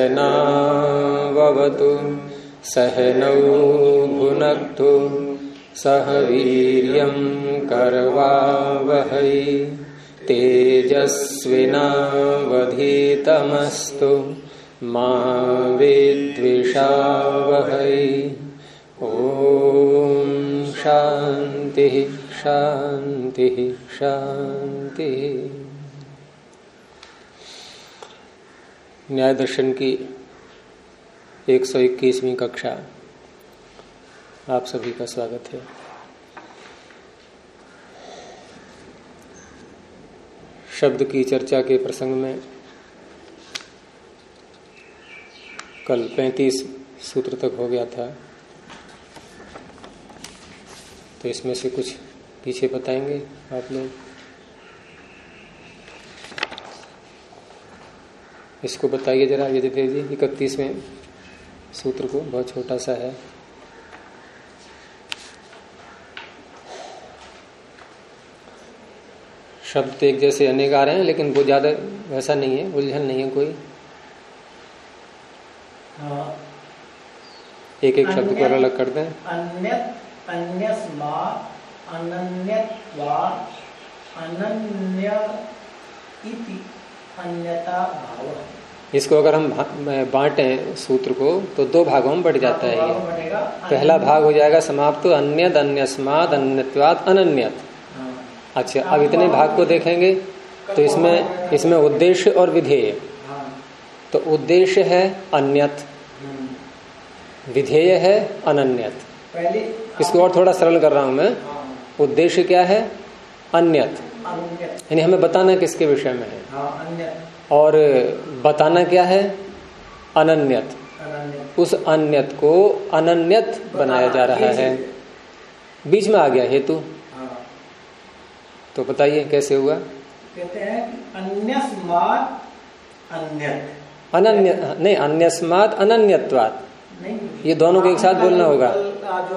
सहनाववतु सहनौ भुनक्तु सह वीर्यं करवावहै तेजस्विनावधीतमस्तु मा विद्विषावहै। ओम शांति शांति शांति। न्याय दर्शन की 121वीं कक्षा आप सभी का स्वागत है। शब्द की चर्चा के प्रसंग में कल 35 सूत्र तक हो गया था, तो इसमें से कुछ पीछे बताएंगे आप लोग। इसको बताइए जरा यजदेव जी, 31वें सूत्र को, बहुत छोटा सा है। शब्द तो एक जैसे अनेक आ रहे हैं, लेकिन वो ज्यादा वैसा नहीं है, उलझन नहीं है कोई। एक एक शब्द को अलग कर दें। अन्यत, अन्यस्मात्, अनन्यत्वात्, अनन्य इति अन्यता भाव। इसको अगर हम बांटें सूत्र को तो दो भागों में बढ़ जाता है ये। पहला भाग हो जाएगा समाप्त अन्यद, अन्यस्मात्, अन्यत्वात्, अनन्यत। अच्छा, अब इतने भाग को देखेंगे तो इसमें उद्देश्य और विधेय। तो उद्देश्य है अन्यत, विधेय है अनन्यत। इसको और थोड़ा सरल कर रहा हूं मैं। उद्देश्य क्या है? अन्यत, यानी हमें बताना किसके विषय में है, और बताना क्या है? अनन्यत। उस अन्यत को अनन्यत बनाया जा रहा है। बीच में आ गया हेतु, तो बताइए कैसे हुआ? कहते हैं अन्यस्मात् अन्यत, अनन्य नहीं, अन्यस्मात् अनन्यत्वात्, ये दोनों को एक साथ बोलना होगा। जो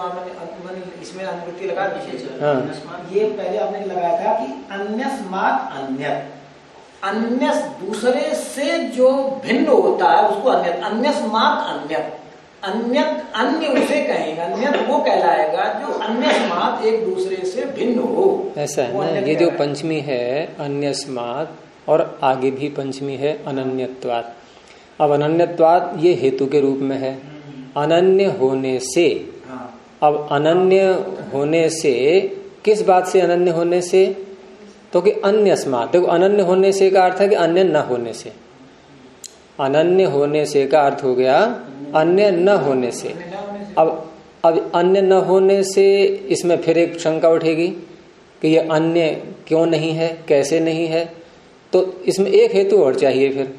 इसमें अनुवृत्ति लगा दीजिए। ये पहले आपने लगाया था कि अन्यस्मात् अन्यत, अन्य दूसरे से जो भिन्न होता है उसको अन्यत, अन्यस्मात् अन्यत, अन्यत अन्य उसे कहेंगे, अन्यत वो कहलाएगा जो अन्यस्मात् एक दूसरे से भिन्न हो। ऐसा है ना। ये जो पंचमी है अन्यस्मात्, और आगे भी पंचमी है अनन्यत्वात्। अब अनन्यत्वात् ये हेतु के रूप में है, अनन्य होने से। अब अनन्य होने से, किस बात से अनन्य होने से? तो कि अन्यस्मात्। देखो, अनन्य होने से का अर्थ है कि अन्य न होने से। अनन्य होने से का अर्थ हो गया अन्य न होने से। अब अन्य न होने से इसमें फिर एक शंका उठेगी कि ये अन्य क्यों नहीं है, कैसे नहीं है। तो इसमें एक हेतु और चाहिए फिर।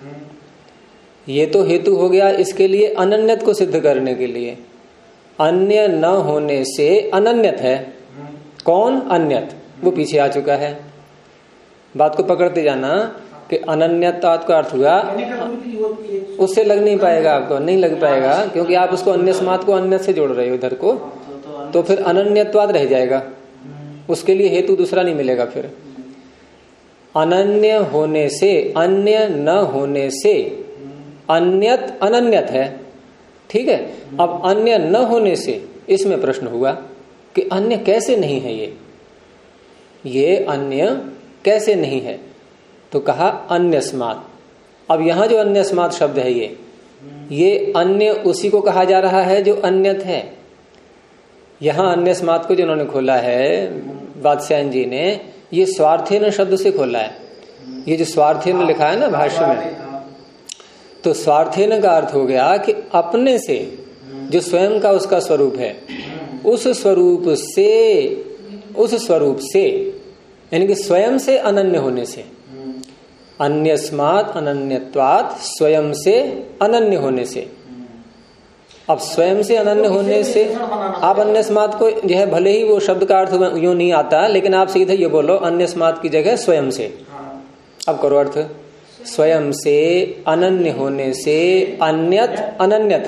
ये तो हेतु हो गया इसके लिए अनन्यत को सिद्ध करने के लिए। अन्य न होने से अनन्यत है। कौन? अन्यत। वो पीछे आ चुका है। बात को पकड़ते जाना कि अनन्यत्वात् का अर्थ हुआ, उससे लग नहीं पाएगा, आपको नहीं लग पाएगा, क्योंकि आप उसको अन्यस्मात् को अन्य से जोड़ रहे हो उधर को, तो फिर अनन्यत्वात् रह जाएगा। उसके लिए हेतु दूसरा नहीं मिलेगा फिर। अनन्य होने से, अन्य न होने से, अन्यत अनन्यत है। ठीक है। अब अन्य न होने से इसमें प्रश्न हुआ कि अन्य कैसे नहीं है, ये अन्य कैसे नहीं है? तो कहा अन्यस्मात्। अब यहां जो अन्यस्मात् शब्द है ये अन्य उसी को कहा जा रहा है जो अन्यत है। यहां अन्यस्मात् को जिन्होंने खोला है वात्स्यायन जी ने, ये स्वार्थेन शब्द से खोला है। ये जो स्वार्थेन लिखा है ना भाष्य में, तो स्वार्थेन का अर्थ हो गया कि अपने से, जो स्वयं का उसका स्वरूप है, उस स्वरूप से यानी कि स्वयं से अनन्य होने से। अन्यस्मात् अनन्यत्वात्, स्वयं से अनन्य होने से। अब स्वयं से अनन्य होने से आप अन्यस्मात् को जो है, भले ही वो शब्द का अर्थ यूं नहीं आता, लेकिन आप सीधे ये बोलो अन्यस्मात् की जगह स्वयं से। अब करो अर्थ, स्वयं से अनन्य होने से अन्यत अनन्यत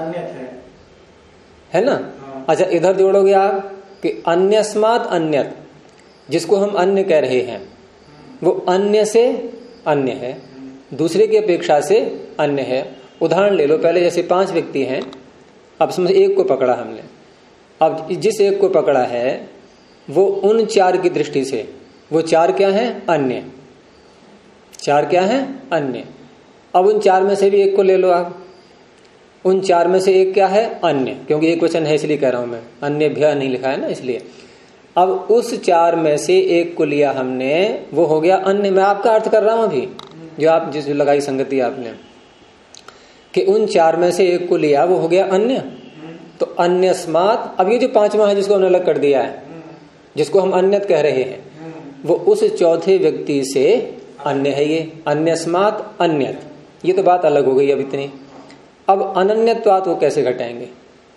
है ना। अच्छा, इधर जोड़ोगे आप कि अन्यस्मात् अन्यत, जिसको हम अन्य कह रहे हैं, वो अन्य से अन्य है, दूसरे की अपेक्षा से अन्य है, उदाहरण ले लो, पहले जैसे 5 व्यक्ति हैं, अब समझ एक को पकड़ा हमने, अब जिस एक को पकड़ा है वो उन 4 की दृष्टि से, वो 4 क्या है? अन्य। 4 क्या है? अन्य। अब उन 4 में से भी एक को ले लो आप, उन 4 में से एक क्या है? अन्य, क्योंकि एक वचन है इसलिए कह रहा हूं मैं, अन्य भ्य नहीं लिखा है ना इसलिए। अब उस 4 में से एक को लिया हमने, वो हो गया अन्य। मैं आपका अर्थ कर रहा हूं अभी, जो आप जिस लगाई संगति आपने, कि उन 4 में से एक को लिया, वो हो गया अन्य। तो अन्यस्मात्, अब ये जो 5वां है जिसको हमने अलग कर दिया है, जिसको हम अन्यत कह रहे हैं, वो उस चौथे व्यक्ति से अन्य है। ये अन्यस्मात् अन्यत, ये तो बात अलग हो गई अब इतनी। अब अनन्यत्वात् वो कैसे घटाएंगे?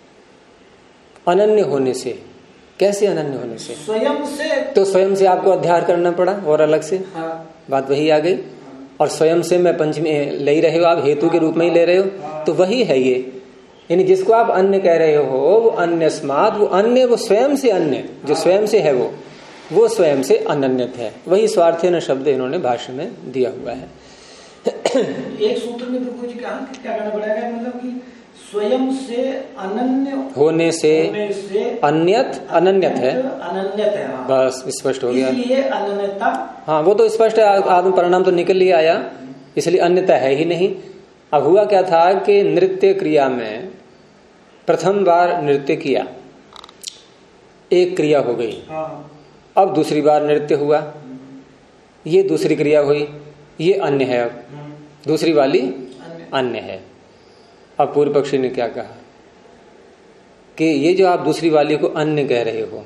अनन्य होने से। कैसे अनन्य होने से? स्वयं से। तो स्वयं से आपको अध्याय करना पड़ा और अलग से। हाँ। बात वही आ गई। और स्वयं से मैं पंचमी ले ही रहे हो आप, हेतु के रूप में ही ले रहे हो, तो वही है ये। यानी जिसको आप अन्य कह रहे हो वो अन्यस्मात्, वो अन्य, वो स्वयं से अन्य, जो स्वयं से है वो स्वयं से अनन्यत है। वही स्वार्थेन शब्द इन्होंने भाष्य में दिया हुआ है। एक सूत्र में तो कुछ क्या करना पड़ेगा, मतलब कि स्वयं से अनन्य होने से अन्यत अनन्यत है, अनन्यत है। हाँ। बस स्पष्ट हो गया, इसलिए अनन्यता। हाँ, वो तो स्पष्ट है, आत्म परिणाम तो निकल ही आया, इसलिए अन्यता है ही नहीं। अब हुआ क्या था कि नृत्य क्रिया में प्रथम बार नृत्य किया, एक क्रिया हो गई। हाँ। अब दूसरी बार नृत्य हुआ, ये दूसरी क्रिया हुई, ये अन्य है। अब दूसरी वाली अन्य है। अब पूर्व पक्षी ने क्या कहा कि ये जो आप दूसरी वाली को अन्य कह रहे हो,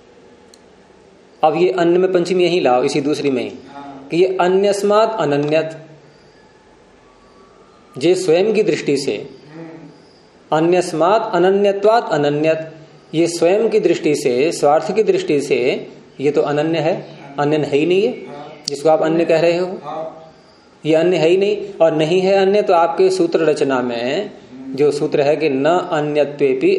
अब ये अन्य में पंचमी यही लाओ, इसी दूसरी में ही, कि ये अन्यस्मात् अनन्यत, जे स्वयं की दृष्टि से, अन्यस्मात् अनन्यत्वात् अनन्यत, ये स्वयं की दृष्टि से, स्वार्थ की दृष्टि से ये तो अनन्य है, अन्य है ही नहीं है जिसको आप अन्य कह रहे हो, ये अन्य है ही नहीं। और नहीं है अन्य तो आपके सूत्र रचना में जो सूत्र है कि न अन्यत्वेपि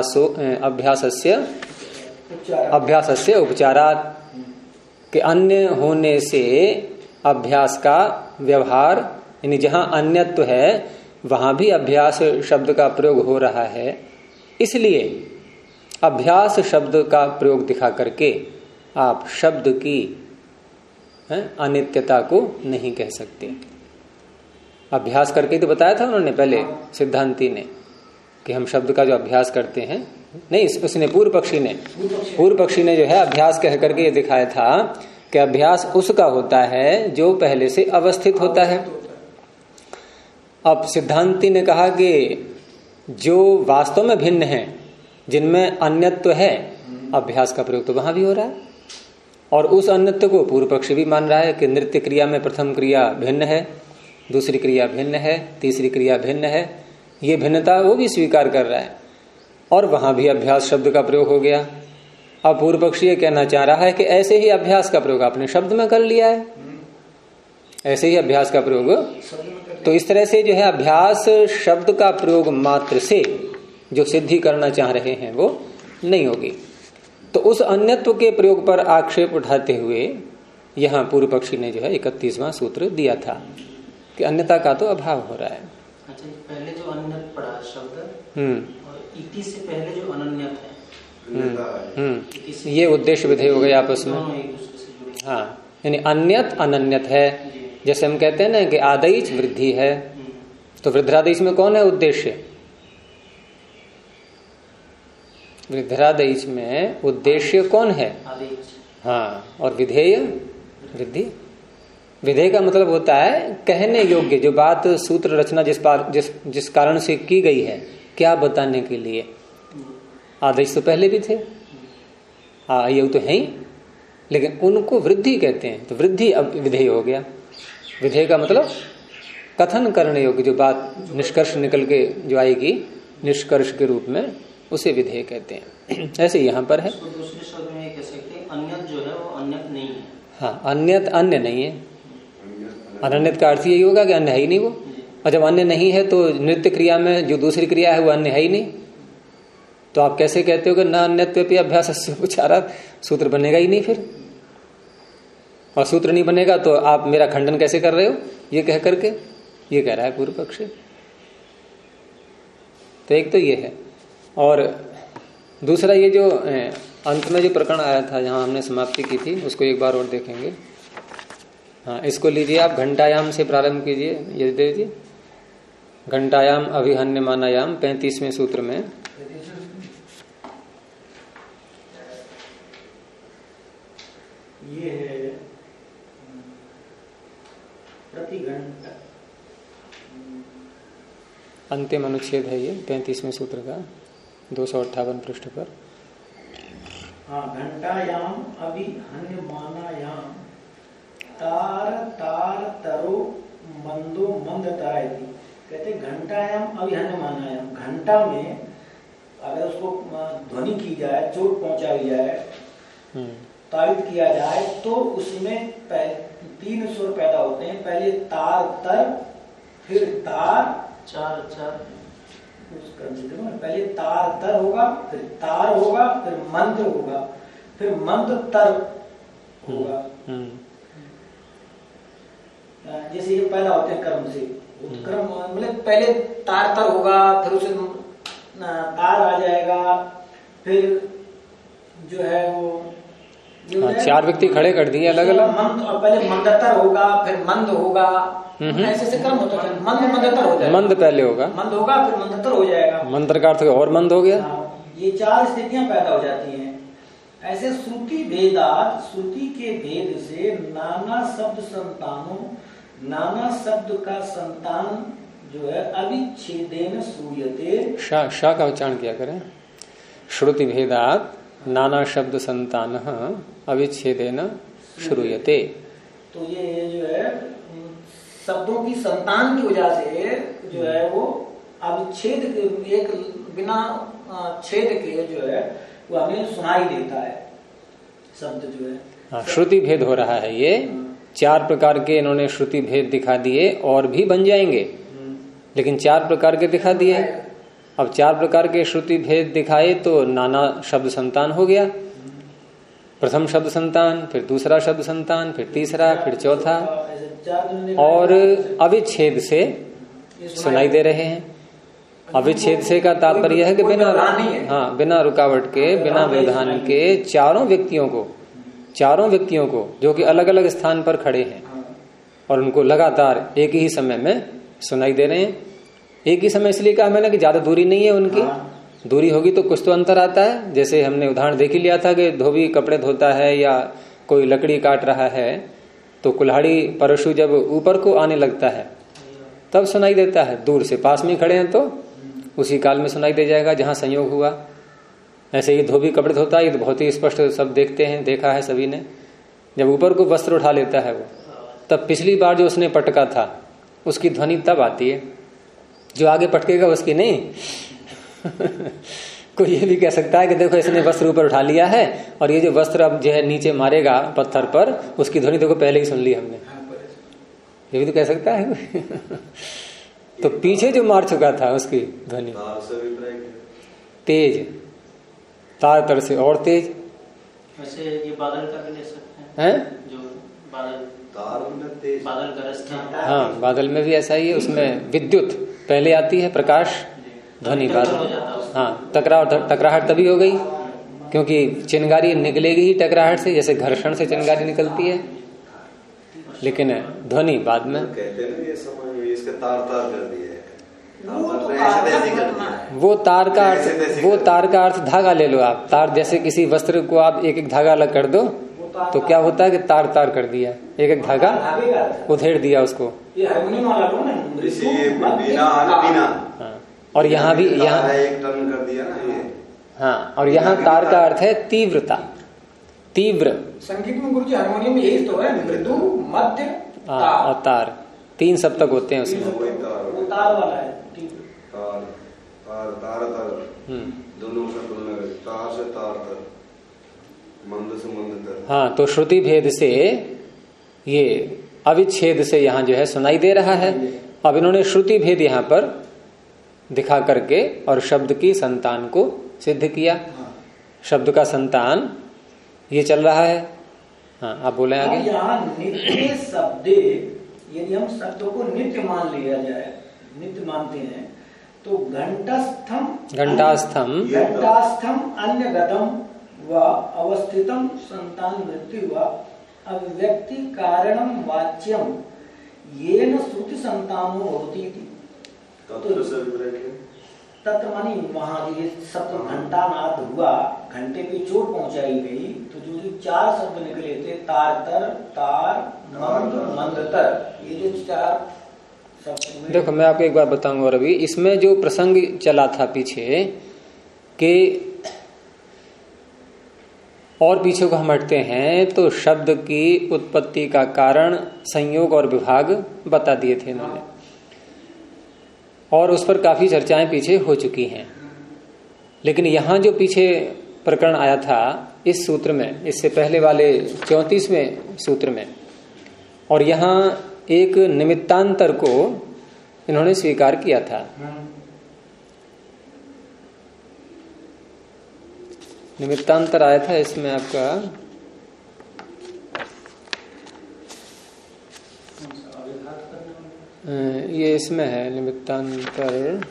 अभ्यासस्य उपचारात्, कि अन्य होने से अभ्यास का व्यवहार, यानी जहां अन्यत्व है वहां भी अभ्यास शब्द का प्रयोग हो रहा है, इसलिए अभ्यास शब्द का प्रयोग दिखा करके आप शब्द की अनित्यता को नहीं कह सकते। अभ्यास करके तो बताया था उन्होंने पहले सिद्धांती ने कि हम शब्द का जो अभ्यास करते हैं, नहीं उसने पूर्व पक्षी ने जो है अभ्यास कह करके ये दिखाया था कि अभ्यास उसका होता है जो पहले से अवस्थित होता है। अब सिद्धांती ने कहा कि जो वास्तव में भिन्न है, जिनमें अन्यत्व है, अभ्यास का प्रयोग तो वहां भी हो रहा है। और उस अन्यत्व को पूर्व पक्षी भी मान रहा है कि नृत्य क्रिया में प्रथम क्रिया भिन्न है, दूसरी क्रिया भिन्न है, तीसरी क्रिया भिन्न है, ये भिन्नता वो भी स्वीकार कर रहा है। और वहां भी अभ्यास शब्द का प्रयोग हो गया। अब पूर्व पक्षी ये कहना चाह रहा है कि ऐसे ही अभ्यास का प्रयोग आपने शब्द में कर लिया है, ऐसे ही अभ्यास का प्रयोग, तो इस तरह से जो है अभ्यास शब्द का प्रयोग मात्र से जो सिद्धि करना चाह रहे हैं वो नहीं होगी। तो उस अन्यत्व के प्रयोग पर आक्षेप उठाते हुए यहां पूर्व पक्षी ने जो है 31वां सूत्र दिया था कि अन्यता का तो अभाव हो रहा है। अच्छा, पहले जो अन्यत पड़ा शब्द और इति से पहले जो अनन्यत है, ये उद्देश्य विधेय हो गए आपस में। हाँ, यानी अन्यत अनन्यत है। जैसे हम कहते हैं ना कि आदेश वृद्धि है, तो वृद्धादेश में कौन है उद्देश्य? वृद्धादेश में उद्देश्य कौन है? हाँ, और विधेय वृद्धि। विधेय का मतलब होता है कहने योग्य, जो बात सूत्र रचना जिस कारण से की गई है, क्या बताने के लिए। आदेश तो पहले भी थे, ये तो है ही, लेकिन उनको वृद्धि कहते हैं, तो वृद्धि अब विधेय हो गया। विधेय का मतलब कथन करने योग्य, जो बात निष्कर्ष निकल के जो आएगी निष्कर्ष के रूप में, उसे विधेय कहते हैं। ऐसे यहाँ पर है। दूसरे शब्द में कह सकते हैं अन्यत जो है वो अन्यत नहीं है। हाँ, अन्यत अन्य नहीं है। अनन्यत का अर्थ यही होगा कि अन्य है ही नहीं वो। और जब अन्य नहीं है तो नृत्य क्रिया में जो दूसरी क्रिया है वो अन्य है ही नहीं, तो आप कैसे कहते हो कि न अन्यत्वेपि अभ्यासस्य उपचारात्, सूत्र बनेगा ही नहीं फिर। और सूत्र नहीं बनेगा तो आप मेरा खंडन कैसे कर रहे हो ये कह करके, ये कह रहा है पूर्व पक्ष। तो एक तो ये है, और दूसरा ये जो अंत में जो प्रकरण आया था जहां हमने समाप्ति की थी उसको एक बार और देखेंगे। हाँ, इसको लीजिए आप, घंटायाम से प्रारंभ कीजिए यजदेव जी। घंटायाम अभिहन्यमानायाम 35वें सूत्र में ये है प्रति घंटा, अंतिम अनुच्छेद है ये 35वें सूत्र का 258 पृष्ठ पर। हाँ, घंटायाम अभिहन्यमानायाम तार तार तरो मंदो मंदता है। कहते घंटायाम अभिहन्यमानायाम, घंटा में अगर उसको ध्वनि की जाए, चोट पहुंचाई जाए, ताड़ित किया जाए तो उसमें 3 स्वर पैदा होते हैं। पहले तार तर, फिर तार चार चार, पहले तार तर होगा, फिर तार होगा, फिर मंद होगा, फिर मंद तर होगा। जैसे ये पैदा होते हैं कर्म से, क्रम मतलब पहले तार तर होगा, फिर उसे तार आ जाएगा, फिर जो है वो 4 व्यक्ति खड़े कर दिए अलग अलग। मंद, और पहले मंदतर होगा, फिर मंद होगा, ऐसे क्रम होता है। मंद मंदतर हो जाएगा, मंद पहले होगा, मंद होगा, फिर मंदतर हो जाएगा, मंत्र का अर्थ और मंद हो गया। ये 4 स्थितियां पैदा हो जाती हैं। ऐसे श्रुति भेदात, श्रुति के भेद से नाना शब्द संतानों, नाना शब्द का संतान जो है अविच्छेदेन श्रूयते। शा का उच्चारण किया करें। श्रुति भेदात नाना शब्द संतान अविच्छेदेन श्रूयते। तो ये जो है शब्दों की संतान की वजह से जो है वो अविच्छेद, एक बिना छेद के जो है वो हमें सुनाई देता है शब्द जो है। हाँ, श्रुति भेद हो रहा है। ये 4 प्रकार के इन्होंने श्रुति भेद दिखा दिए, और भी बन जाएंगे, लेकिन 4 प्रकार के दिखा दिए। अब 4 प्रकार के श्रुति भेद दिखाए तो नाना शब्द संतान हो गया। प्रथम शब्द संतान, फिर दूसरा शब्द संतान, फिर तीसरा, फिर चौथा, और अविच्छेद से सुनाई दे रहे हैं। अविच्छेद से का तात्पर्य है कि बिना रुकावट के, बिना व्यवधान के चारों व्यक्तियों को जो कि अलग अलग स्थान पर खड़े हैं और उनको लगातार एक ही समय में सुनाई दे रहे हैं। एक ही समय इसलिए कहा मैंने कि ज्यादा दूरी नहीं है उनकी, दूरी होगी तो कुछ तो अंतर आता है। जैसे हमने उदाहरण देख ही लिया था कि धोबी कपड़े धोता है या कोई लकड़ी काट रहा है तो कुल्हाड़ी परशु जब ऊपर को आने लगता है तब सुनाई देता है। दूर से पास में खड़े हैं तो उसी काल में सुनाई दे जाएगा जहां संयोग हुआ। ऐसे ही धोबी कपड़े धोता है, ये तो बहुत ही स्पष्ट सब देखते हैं, देखा है सभी ने। जब ऊपर को वस्त्र उठा लेता है वो, तब पिछली बार जो उसने पटका था उसकी ध्वनि तब आती है, जो आगे पटकेगा उसकी नहीं। कोई ये भी कह सकता है कि देखो इसने वस्त्र ऊपर उठा लिया है और ये जो वस्त्र अब जो है नीचे मारेगा पत्थर पर, उसकी ध्वनि देखो पहले ही सुन ली हमने, ये भी तो कह सकता है। तो पीछे जो मार चुका था उसकी ध्वनि तेज, तार तर से और तेज। वैसे ये बादल का भी ले सकते हैं, जो बादल गरजते हैं। हाँ, बादल में भी ऐसा ही है, उसमें विद्युत पहले आती है, प्रकाश, ध्वनि बाद। हाँ, टकराहट तभी हो गई क्योंकि चिंगारी निकलेगी ही टकराहट से, जैसे घर्षण से चिंगारी निकलती है, लेकिन ध्वनि बाद में। वो तार का अर्थ धागा ले लो आप। तार, जैसे किसी वस्त्र को आप एक एक धागा अलग कर दो तो क्या होता है कि तार तार कर दिया, एक एक धागा उधेड़ दिया उसको। हाँ, और यहाँ भी यहाँ एक टर्न कर दिया ना ये। हाँ, और यहाँ तार का अर्थ है तीव्रता, तीव्र। संगीत में गुरुजी हारमोनियम में यही तो है, मृदु, मध्य और तार, 3 सप्तक होते हैं उसमें। वो तार वाला है, तार तार तार तार दोनों से तुलना करें, तार से तार तर, मंद से मंद तर। हाँ, तो श्रुति भेद से ये अविच्छेद से यहाँ जो है सुनाई दे रहा है। अब इन्होंने श्रुति भेद यहाँ पर दिखा करके और शब्द की संतान को सिद्ध किया। शब्द का संतान ये चल रहा है। हाँ, आप बोले आगे। यहाँ नित्य शब्द, यदि हम शब्दों को नित्य मान लिया जाए, नित्य मानते हैं तो घंटास्थम अन्य गतम व अवस्थितम संतान मृत्यु व अव्यक्ति कारणम वाच्यम येन श्रुति संतानो होती थी। तत्र मानी वहां ये सब घंटा नाद हुआ, घंटे पे चोट पहुंचाई गई, तो जो 4 शब्द निकले थे तार तार मंद मंदतर, ये जो 4 शब्द। देखो मैं आपको एक बार बताऊंगा। और अभी इसमें जो प्रसंग चला था पीछे कि और पीछे को हम हटते हैं तो शब्द की उत्पत्ति का कारण संयोग और विभाग बता दिए थे इन्होंने, और उस पर काफी चर्चाएं पीछे हो चुकी हैं। लेकिन यहां जो पीछे प्रकरण आया था इस सूत्र में, इससे पहले वाले 34वें सूत्र में, और यहां एक निमित्तांतर को इन्होंने स्वीकार किया था। निमित्तांतर आया था इसमें आपका ये इसमें है निमित्तांतर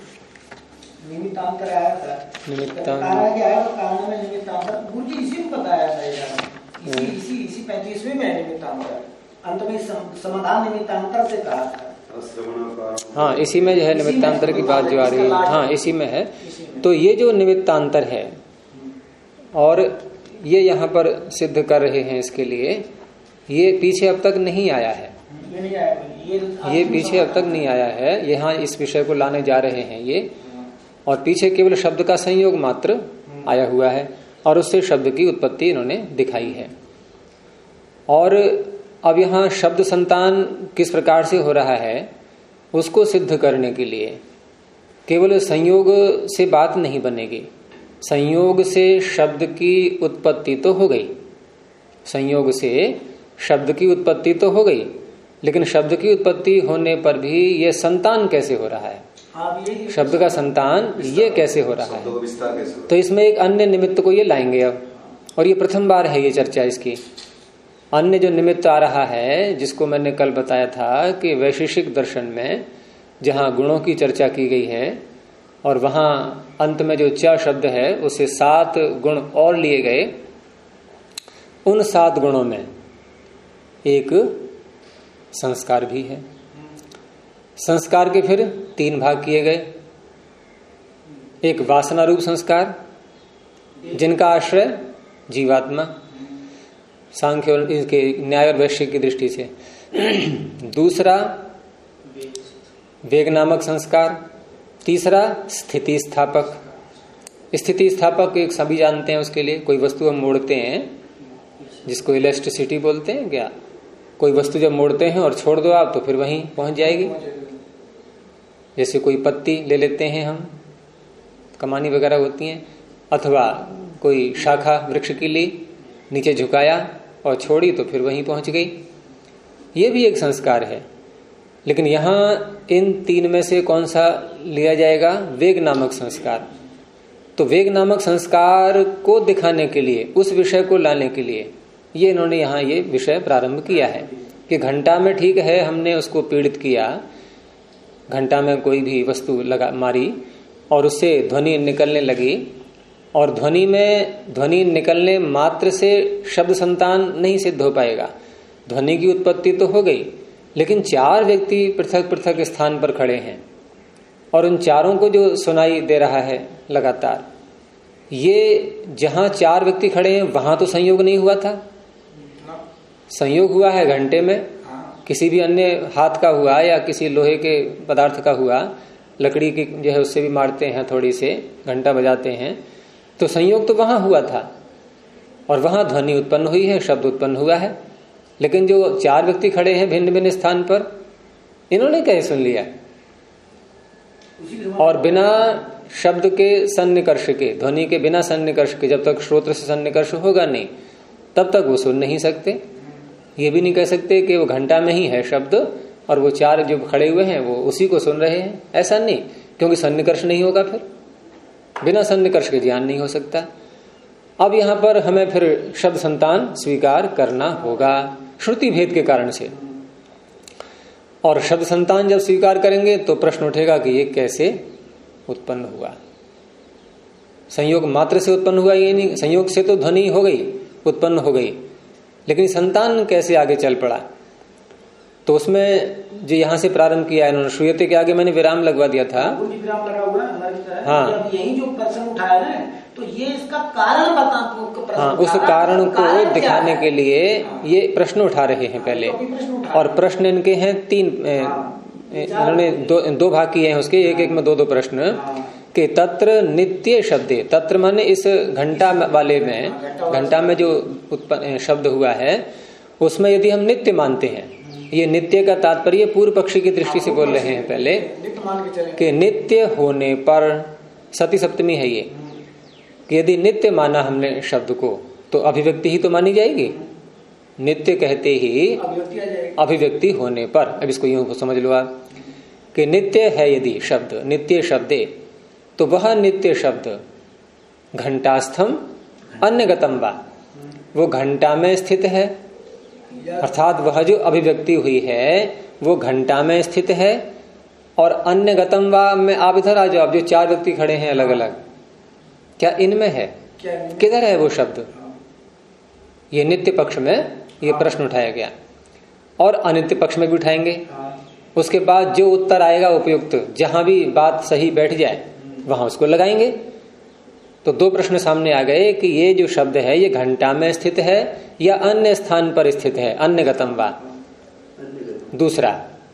आया था। कारण में निमित्तांतर गुरु जी इसी को बताया था। इसी 35वें में निमित्तांतर, अंत में समाधान निमित्तांतर से कहा था। हाँ, इसी में जो है निमित्तांतर की बात जो आ रही है, हाँ इसी में है। तो ये जो निमित्तांतर है और ये यहाँ पर सिद्ध कर रहे हैं, इसके लिए ये पीछे अब तक नहीं आया है, ये पीछे अब तक नहीं आया है। यहाँ इस विषय को लाने जा रहे हैं ये, और पीछे केवल शब्द का संयोग मात्र आया हुआ है और उससे शब्द की उत्पत्ति इन्होंने दिखाई है। और अब यहाँ शब्द संतान किस प्रकार से हो रहा है उसको सिद्ध करने के लिए केवल संयोग से बात नहीं बनेगी। संयोग से शब्द की उत्पत्ति तो हो गई, संयोग से शब्द की उत्पत्ति तो हो गई, लेकिन शब्द की उत्पत्ति होने पर भी ये संतान कैसे हो रहा है, शब्द का संतान ये कैसे हो रहा है। तो इसमें एक अन्य निमित्त को ये लाएंगे अब, और ये प्रथम बार है ये चर्चा इसकी। अन्य जो निमित्त आ रहा है जिसको मैंने कल बताया था कि वैशेषिक दर्शन में जहाँ गुणों की चर्चा की गई है और वहां अंत में जो 4 शब्द है उससे 7 गुण और लिए गए, उन 7 गुणों में एक संस्कार भी है। संस्कार के फिर 3 भाग किए गए। एक वासना रूप संस्कार जिनका आश्रय जीवात्मा, सांख्य और इनके न्याय और वैश्विक की दृष्टि से। दूसरा वेग नामक संस्कार। तीसरा स्थिति स्थापक। स्थिति स्थापक एक सभी जानते हैं, उसके लिए कोई वस्तु हम मोड़ते हैं जिसको इलेक्ट्रिसिटी बोलते हैं क्या, कोई वस्तु जब मोड़ते हैं और छोड़ दो आप तो फिर वहीं पहुंच जाएगी। जैसे कोई पत्ती ले लेते हैं हम, कमानी वगैरह होती हैं, अथवा कोई शाखा वृक्ष की ली, नीचे झुकाया और छोड़ी तो फिर वहीं पहुंच गई। ये भी एक संस्कार है। लेकिन यहाँ इन 3 में से कौन सा लिया जाएगा? वेग नामक संस्कार। तो वेग नामक संस्कार को दिखाने के लिए, उस विषय को लाने के लिए ये इन्होंने यहाँ ये विषय प्रारंभ किया है कि घंटा में ठीक है हमने उसको पीड़ित किया, घंटा में कोई भी वस्तु लगा मारी और उससे ध्वनि निकलने लगी, और ध्वनि निकलने मात्र से शब्द संतान नहीं सिद्ध हो पाएगा। ध्वनि की उत्पत्ति तो हो गई, लेकिन 4 व्यक्ति पृथक पृथक स्थान पर खड़े हैं और उन चारों को जो सुनाई दे रहा है लगातार, ये जहां 4 व्यक्ति खड़े हैं वहां तो संयोग नहीं हुआ था। संयोग हुआ है घंटे में, किसी भी अन्य हाथ का हुआ या किसी लोहे के पदार्थ का हुआ, लकड़ी की जो है उससे भी मारते हैं, थोड़ी से घंटा बजाते हैं, तो संयोग तो वहां हुआ था और वहां ध्वनि उत्पन्न हुई है, शब्द उत्पन्न हुआ है। लेकिन जो 4 व्यक्ति खड़े हैं भिन्न भिन्न स्थान पर, इन्होंने कैसे सुन लिया? और बिना शब्द के सन्निकर्ष के, ध्वनि के बिना सन्निकर्ष के, जब तक श्रोत्र से सन्निकर्ष होगा नहीं तब तक वो सुन नहीं सकते। ये भी नहीं कह सकते कि वो घंटा में ही है शब्द और वो 4 जो खड़े हुए हैं वो उसी को सुन रहे हैं, ऐसा नहीं, क्योंकि सन्निकर्ष नहीं होगा, फिर बिना सन्निकर्ष के ज्ञान नहीं हो सकता। अब यहां पर हमें फिर शब्द संतान स्वीकार करना होगा श्रुति भेद के कारण से, और शब्द संतान जब स्वीकार करेंगे तो प्रश्न उठेगा कि ये कैसे उत्पन्न हुआ। संयोग मात्र से उत्पन्न हुआ ये नहीं, संयोग से तो ध्वनि हो गई, उत्पन्न हो गई, लेकिन संतान कैसे आगे चल पड़ा? तो उसमें जो यहां से प्रारंभ किया है इन्होंने, श्रूयते के आगे मैंने विराम लगवा दिया था। विराम लगा हुआ है। हाँ, यही जो प्रश्न उठाया ना, तो ये इसका कारण बता। हाँ, उस कारण को दिखाने के लिए ये प्रश्न उठा रहे हैं पहले। और प्रश्न इनके हैं 3, इन्होंने दो भाग किए हैं उसके, एक में 2 प्रश्न कि तत्र नित्य शब्दे, तत्र माने इस घंटा वाले में, घंटा में जो उत्पन्न शब्द हुआ है उसमें यदि हम नित्य मानते हैं, ये नित्य का तात्पर्य पूर्व पक्षी की दृष्टि से बोल रहे हैं पहले कि नित्य होने पर, सती सप्तमी है ये, कि यदि नित्य माना हमने शब्द को तो अभिव्यक्ति ही तो मानी जाएगी। नित्य कहते ही अभिव्यक्ति होने पर, अब इसको यूं समझ लो आप कि नित्य है यदि शब्द, नित्य शब्दे, तो वह नित्य शब्द घंटास्थम अन्यगतम वा, वो घंटा में स्थित है, अर्थात वह जो अभिव्यक्ति हुई है वो घंटा में स्थित है। और अन्यगतम वा में आप इधर आ जाओ, अब जो 4 व्यक्ति खड़े हैं अलग अलग, क्या इनमें है? किधर है वो शब्द? ये नित्य पक्ष में ये प्रश्न उठाया गया, और अनित्य पक्ष में भी उठाएंगे। उसके बाद जो उत्तर आएगा उपयुक्त, जहां भी बात सही बैठ जाए वहां उसको लगाएंगे। तो 2 प्रश्न सामने आ गए कि ये जो शब्द है ये घंटा में स्थित है या अन्य स्थान पर स्थित है, अन्यगतम वा। दूसरा,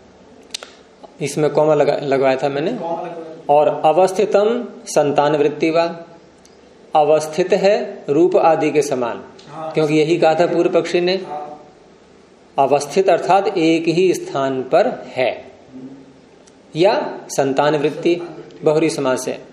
इसमें कॉमा लगवाया था मैंने, और अवस्थितम संतान वृत्ति वा, अवस्थित है रूप आदि के समान, क्योंकि यही कहा था पूर्व पक्षी ने, अवस्थित अर्थात एक ही स्थान पर है, या संतान वृत्ति बहुरी समास है।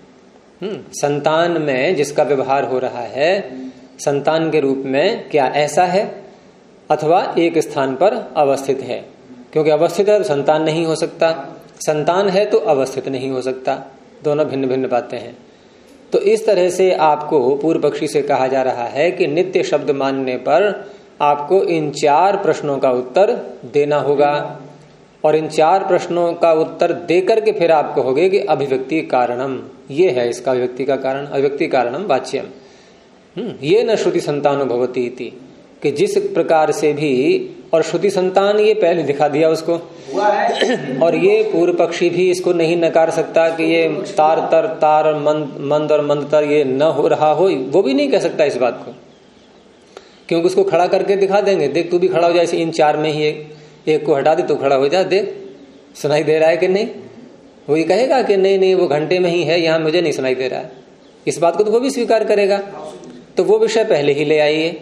संतान में जिसका व्यवहार हो रहा है, संतान के रूप में क्या ऐसा है, अथवा एक स्थान पर अवस्थित है, क्योंकि अवस्थित है तो संतान नहीं हो सकता, संतान है तो अवस्थित नहीं हो सकता, दोनों भिन्न भिन्न बातें हैं। तो इस तरह से आपको पूर्व पक्षी से कहा जा रहा है कि नित्य शब्द मानने पर आपको इन 4 प्रश्नों का उत्तर देना होगा, और इन 4 प्रश्नों का उत्तर देकर के फिर आप कहोगे कि अभिव्यक्ति कारणम, ये है इसका अभिव्यक्ति का कारण, अभिव्यक्ति कारणम वाच्यम, ये न श्रुति संतानो भवति इति, कि जिस प्रकार से भी, और श्रुति संतान ये पहले दिखा दिया उसको, और ये पूर्व पक्षी भी इसको नहीं नकार सकता कि ये तार तर तार मंद और मंद तर ये न हो रहा हो, वो भी नहीं कह सकता इस बात को, क्योंकि उसको खड़ा करके दिखा देंगे, देख तू भी खड़ा हो जाए, इन 4 में ही एक को हटा दे तो खड़ा हो जा, देख सुनाई दे रहा है कि नहीं। वो ये कहेगा कि नहीं नहीं वो घंटे में ही है, यहां मुझे नहीं सुनाई दे रहा है, इस बात को तो वो भी स्वीकार करेगा। तो वो विषय पहले ही ले आइए।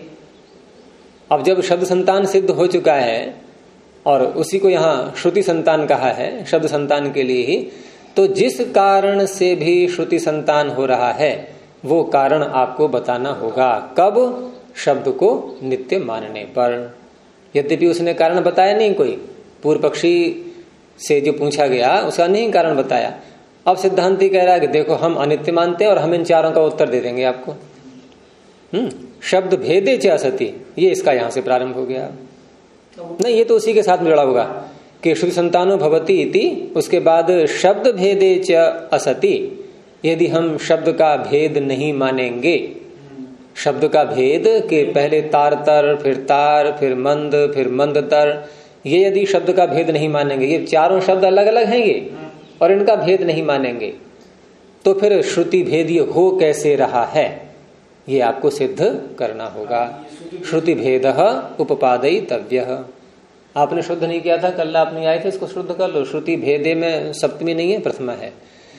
अब जब शब्द संतान सिद्ध हो चुका है और उसी को यहाँ श्रुति संतान कहा है, शब्द संतान के लिए ही, तो जिस कारण से भी श्रुति संतान हो रहा है वो कारण आपको बताना होगा। कब? शब्द को नित्य मानने पर। यद्यपि उसने कारण बताया नहीं, कोई पूर्व पक्षी से जो पूछा गया उसका नहीं कारण बताया। अब सिद्धांती कह रहा है कि देखो हम अनित्य मानते हैं और हम इन 4 का उत्तर दे देंगे आपको। शब्द भेदे च असति, ये इसका यहां से प्रारंभ हो गया। नहीं, ये तो उसी के साथ में जुड़ा होगा कि श्रुति संतानो भवति इति, उसके बाद शब्द भेदे च असति। यदि हम शब्द का भेद नहीं मानेंगे, शब्द का भेद के पहले तार तर, फिर मंद तर, ये यदि शब्द का भेद नहीं मानेंगे, ये 4 शब्द अलग अलग हैं ये, और इनका भेद नहीं मानेंगे, तो फिर श्रुति भेद ये हो कैसे रहा है, ये आपको सिद्ध करना होगा। श्रुति भेद उपपादयितव्यः। आपने शुद्ध नहीं किया था, कल आप नहीं आए थे, इसको शुद्ध कर लो। श्रुति भेदे में सप्तमी नहीं है, प्रथमा है।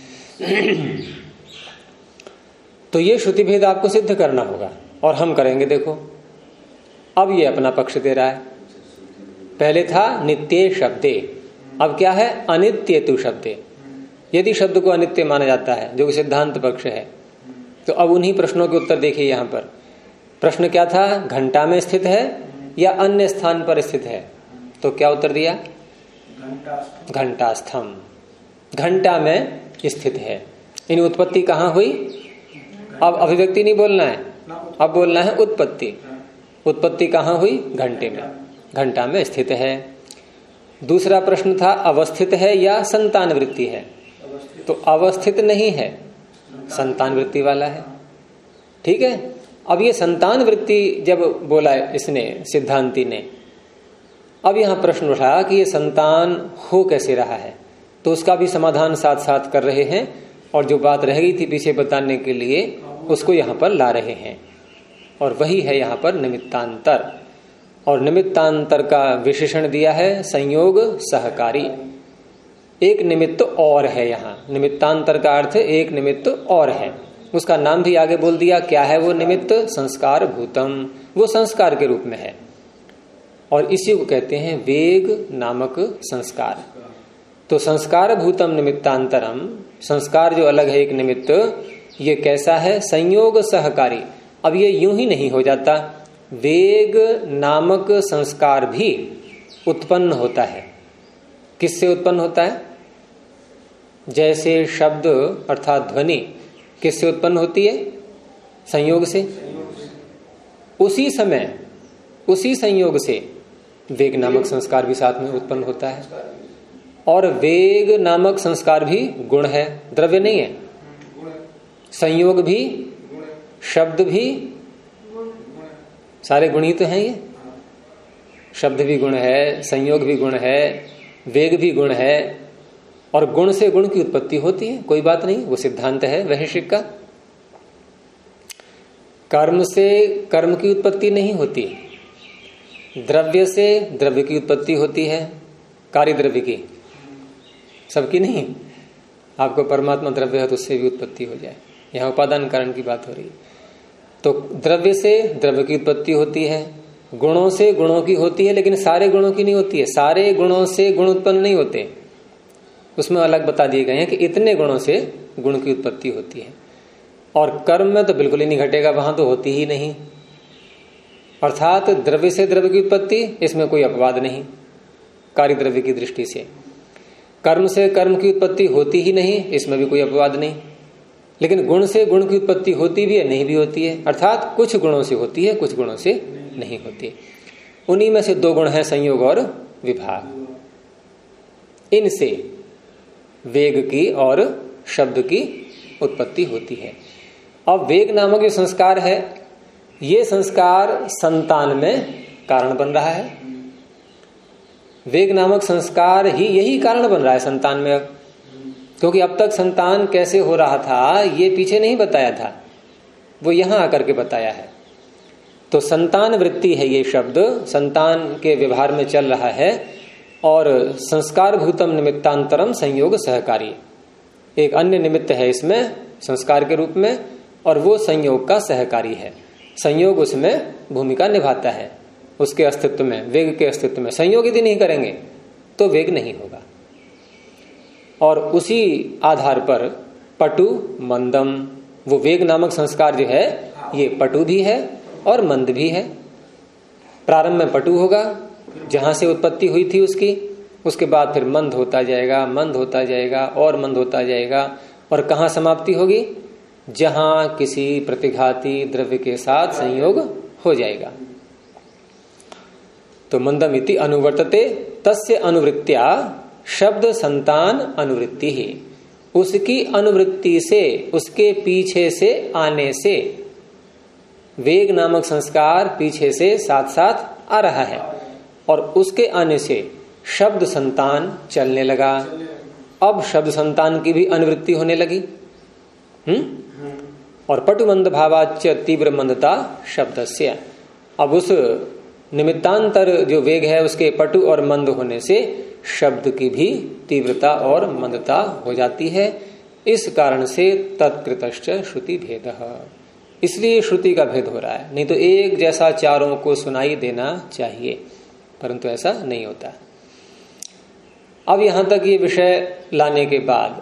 तो ये श्रुति भेद आपको सिद्ध करना होगा और हम करेंगे। देखो अब ये अपना पक्ष दे रहा है। पहले था नित्य शब्दे, अब क्या है? अनित्य तु शब्दे। यदि शब्द को अनित्य माना जाता है, जो कि सिद्धांत पक्ष है, तो अब उन्हीं प्रश्नों के उत्तर देखिए। यहां पर प्रश्न क्या था? घंटा में स्थित है या अन्य स्थान पर स्थित है? तो क्या उत्तर दिया? घंटास्थम, घंटा में स्थित है। इन उत्पत्ति कहां हुई? अब अभिव्यक्ति नहीं बोलना है, अब बोलना है उत्पत्ति। उत्पत्ति कहां हुई? घंटे में, घंटा में स्थित है। दूसरा प्रश्न था अवस्थित है या संतान वृत्ति है? तो अवस्थित नहीं है, संतान वृत्ति वाला है। ठीक है। अब ये संतान वृत्ति जब बोला इसने सिद्धांती ने, अब यहां प्रश्न उठाया कि ये संतान हो कैसे रहा है, तो उसका भी समाधान साथ साथ कर रहे हैं और जो बात रह गई थी पीछे बताने के लिए उसको यहां पर ला रहे हैं। और वही है यहां पर निमित्तांतर। और निमित्तांतर का विशेषण दिया है संयोग सहकारी। एक निमित्त और है यहां, निमित्तांतर का अर्थ एक निमित्त और है। उसका नाम भी आगे बोल दिया, क्या है वो निमित्त? संस्कार भूतम, वो संस्कार के रूप में है। और इसी को कहते हैं वेग नामक संस्कार। तो संस्कार भूतम निमित्तांतरम, संस्कार जो अलग है एक निमित्त, ये कैसा है? संयोग सहकारी। अब ये यूं ही नहीं हो जाता, वेग नामक संस्कार भी उत्पन्न होता है। किससे उत्पन्न होता है? जैसे शब्द अर्थात ध्वनि किससे उत्पन्न होती है? संयोग से। उसी समय उसी संयोग से वेग नामक संस्कार भी साथ में उत्पन्न होता है। और वेग नामक संस्कार भी गुण है, द्रव्य नहीं है। संयोग भी, शब्द भी, सारे गुण ही तो हैं ये। शब्द भी गुण है, संयोग भी गुण है, वेग भी गुण है। और गुण से गुण की उत्पत्ति होती है, कोई बात नहीं, वो सिद्धांत है वैशेषिक का। कर्म से कर्म की उत्पत्ति नहीं होती, द्रव्य से द्रव्य की उत्पत्ति होती है, कार्य द्रव्य की, सबकी नहीं। आपको परमात्मा द्रव्य है तो उससे भी उत्पत्ति हो जाए, यहां उपादान कारण की बात हो रही है। तो द्रव्य से द्रव्य की उत्पत्ति होती है, गुणों से गुणों की होती है, लेकिन सारे गुणों की नहीं होती है। सारे गुणों से गुण उत्पन्न नहीं होते, उसमें अलग बता दिए गए हैं कि इतने गुणों से गुण की उत्पत्ति होती है। और कर्म में तो बिल्कुल ही नहीं घटेगा, वहां तो होती ही नहीं। अर्थात द्रव्य से द्रव्य की उत्पत्ति, इसमें कोई अपवाद नहीं कार्य द्रव्य की दृष्टि से। कर्म से कर्म की उत्पत्ति होती ही नहीं, इसमें भी कोई अपवाद नहीं। लेकिन गुण से गुण की उत्पत्ति होती भी है, नहीं भी होती है। अर्थात कुछ गुणों से होती है, कुछ गुणों से नहीं होती है। उन्हीं में से दो गुण है संयोग और विभाग। इनसे वेग की और शब्द की उत्पत्ति होती है। अब वेग नामक जो संस्कार है, ये संस्कार संतान में कारण बन रहा है। वेग नामक संस्कार ही यही कारण बन रहा है संतान में अब, क्योंकि अब तक संतान कैसे हो रहा था ये पीछे नहीं बताया था, वो यहां आकर के बताया है। तो संतान वृत्ति है ये शब्द, संतान के व्यवहार में चल रहा है। और संस्कार भूतम निमित्तांतरम संयोग सहकारी, एक अन्य निमित्त है इसमें संस्कार के रूप में, और वो संयोग का सहकारी है। संयोग उसमें भूमिका निभाता है, उसके अस्तित्व में, वेग के अस्तित्व में। संयोग यदि नहीं करेंगे तो वेग नहीं होगा। और उसी आधार पर पटु मंदम, वो वेग नामक संस्कार जो है ये पटु भी है और मंद भी है। प्रारंभ में पटु होगा, जहां से उत्पत्ति हुई थी उसकी, उसके बाद फिर मंद होता जाएगा, मंद होता जाएगा और मंद होता जाएगा। और कहां समाप्ति होगी? जहां किसी प्रतिघाती द्रव्य के साथ संयोग हो जाएगा। तो मंदम इति अनुवर्तते तस्य अनुवृत्त्या शब्द संतान अनुवृत्ति ही, उसकी अनुवृत्ति से, उसके पीछे से आने से वेग नामक संस्कार पीछे से साथ साथ आ रहा है। और उसके आने से शब्द संतान चलने लगा। अब शब्द संतान की भी अनुवृत्ति होने लगी। और पटु मंद भावाच्य तीव्र मंदता शब्दस्य, अब उस निमित्तांतर जो वेग है उसके पटु और मंद होने से शब्द की भी तीव्रता और मंदता हो जाती है। इस कारण से तत्कृतश्च श्रुति भेदः, इसलिए श्रुति का भेद हो रहा है। नहीं तो एक जैसा चारों को सुनाई देना चाहिए, परंतु ऐसा नहीं होता। अब यहां तक ये विषय लाने के बाद,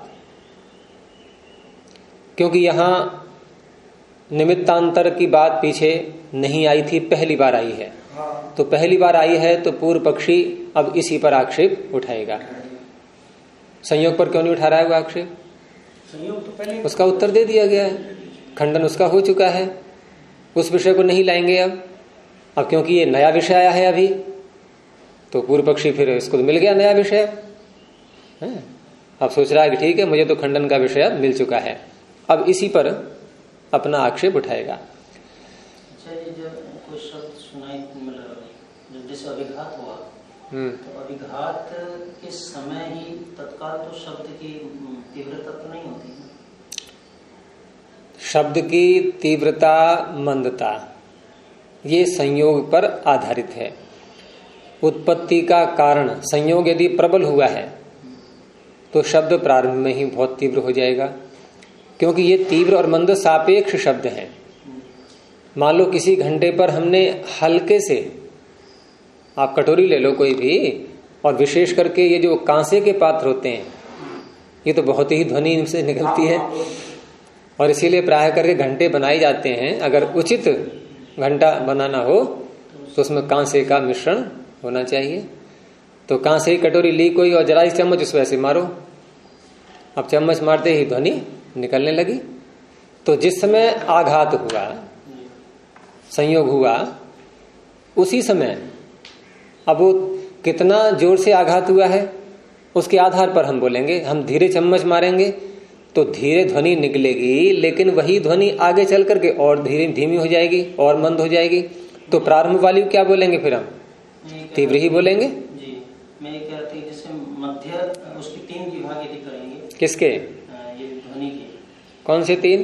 क्योंकि यहां निमित्तांतर की बात पीछे नहीं आई थी, पहली बार आई है, तो पहली बार आई है तो पूर्व पक्षी अब इसी पर आक्षेप उठाएगा। संयोग पर क्यों नहीं उठा रहा है वो आक्षेप? संयोग तो पहले उसका उत्तर दे दिया गया है, खंडन उसका हो चुका है, उस विषय को नहीं लाएंगे अब क्योंकि ये नया विषय आया है अभी, तो पूर्व पक्षी फिर इसको तो मिल गया नया विषय है। अब सोच रहा है कि ठीक है, मुझे तो खंडन का विषय अब मिल चुका है, अब इसी पर अपना आक्षेप उठाएगा। अच्छा, ये जब कोई शब्द सुनाई, मतलब जब जैसे अभिघात हुआ, तो अभिघात के समय ही तत्काल तो शब्द की तीव्रता तो नहीं होती है? शब्द की तीव्रता मंदता ये संयोग पर आधारित है। उत्पत्ति का कारण संयोग यदि प्रबल हुआ है तो शब्द प्रारंभ में ही बहुत तीव्र हो जाएगा, क्योंकि ये तीव्र और मंद सापेक्ष शब्द हैं। मान लो किसी घंटे पर हमने हल्के से, आप कटोरी ले लो कोई भी, और विशेष करके ये जो कांसे के पात्र होते हैं ये तो बहुत ही ध्वनि इनसे निकलती है, और इसीलिए प्राय करके घंटे बनाए जाते हैं। अगर उचित घंटा बनाना हो तो उसमें कांसे का मिश्रण होना चाहिए। तो कांसे की कटोरी ली कोई और जरा सी चम्मच उस वैसे मारो, अब चम्मच मारते ही ध्वनि निकलने लगी। तो जिस समय आघात हुआ, संयोग हुआ, उसी समय अब वो कितना जोर से आघात हुआ है उसके आधार पर हम बोलेंगे। हम धीरे चम्मच मारेंगे तो धीरे ध्वनि निकलेगी, लेकिन वही ध्वनि आगे चल करके और धीरे धीमी हो जाएगी और मंद हो जाएगी। तो प्रारंभ वाली क्या बोलेंगे फिर हम? तीव्र ही बोलेंगे। जी, मैं ये कह रही थी जैसे मध्य उसकी 3 विभाग यदि करेंगे। किसके? ये ध्वनि के। कौन से 3?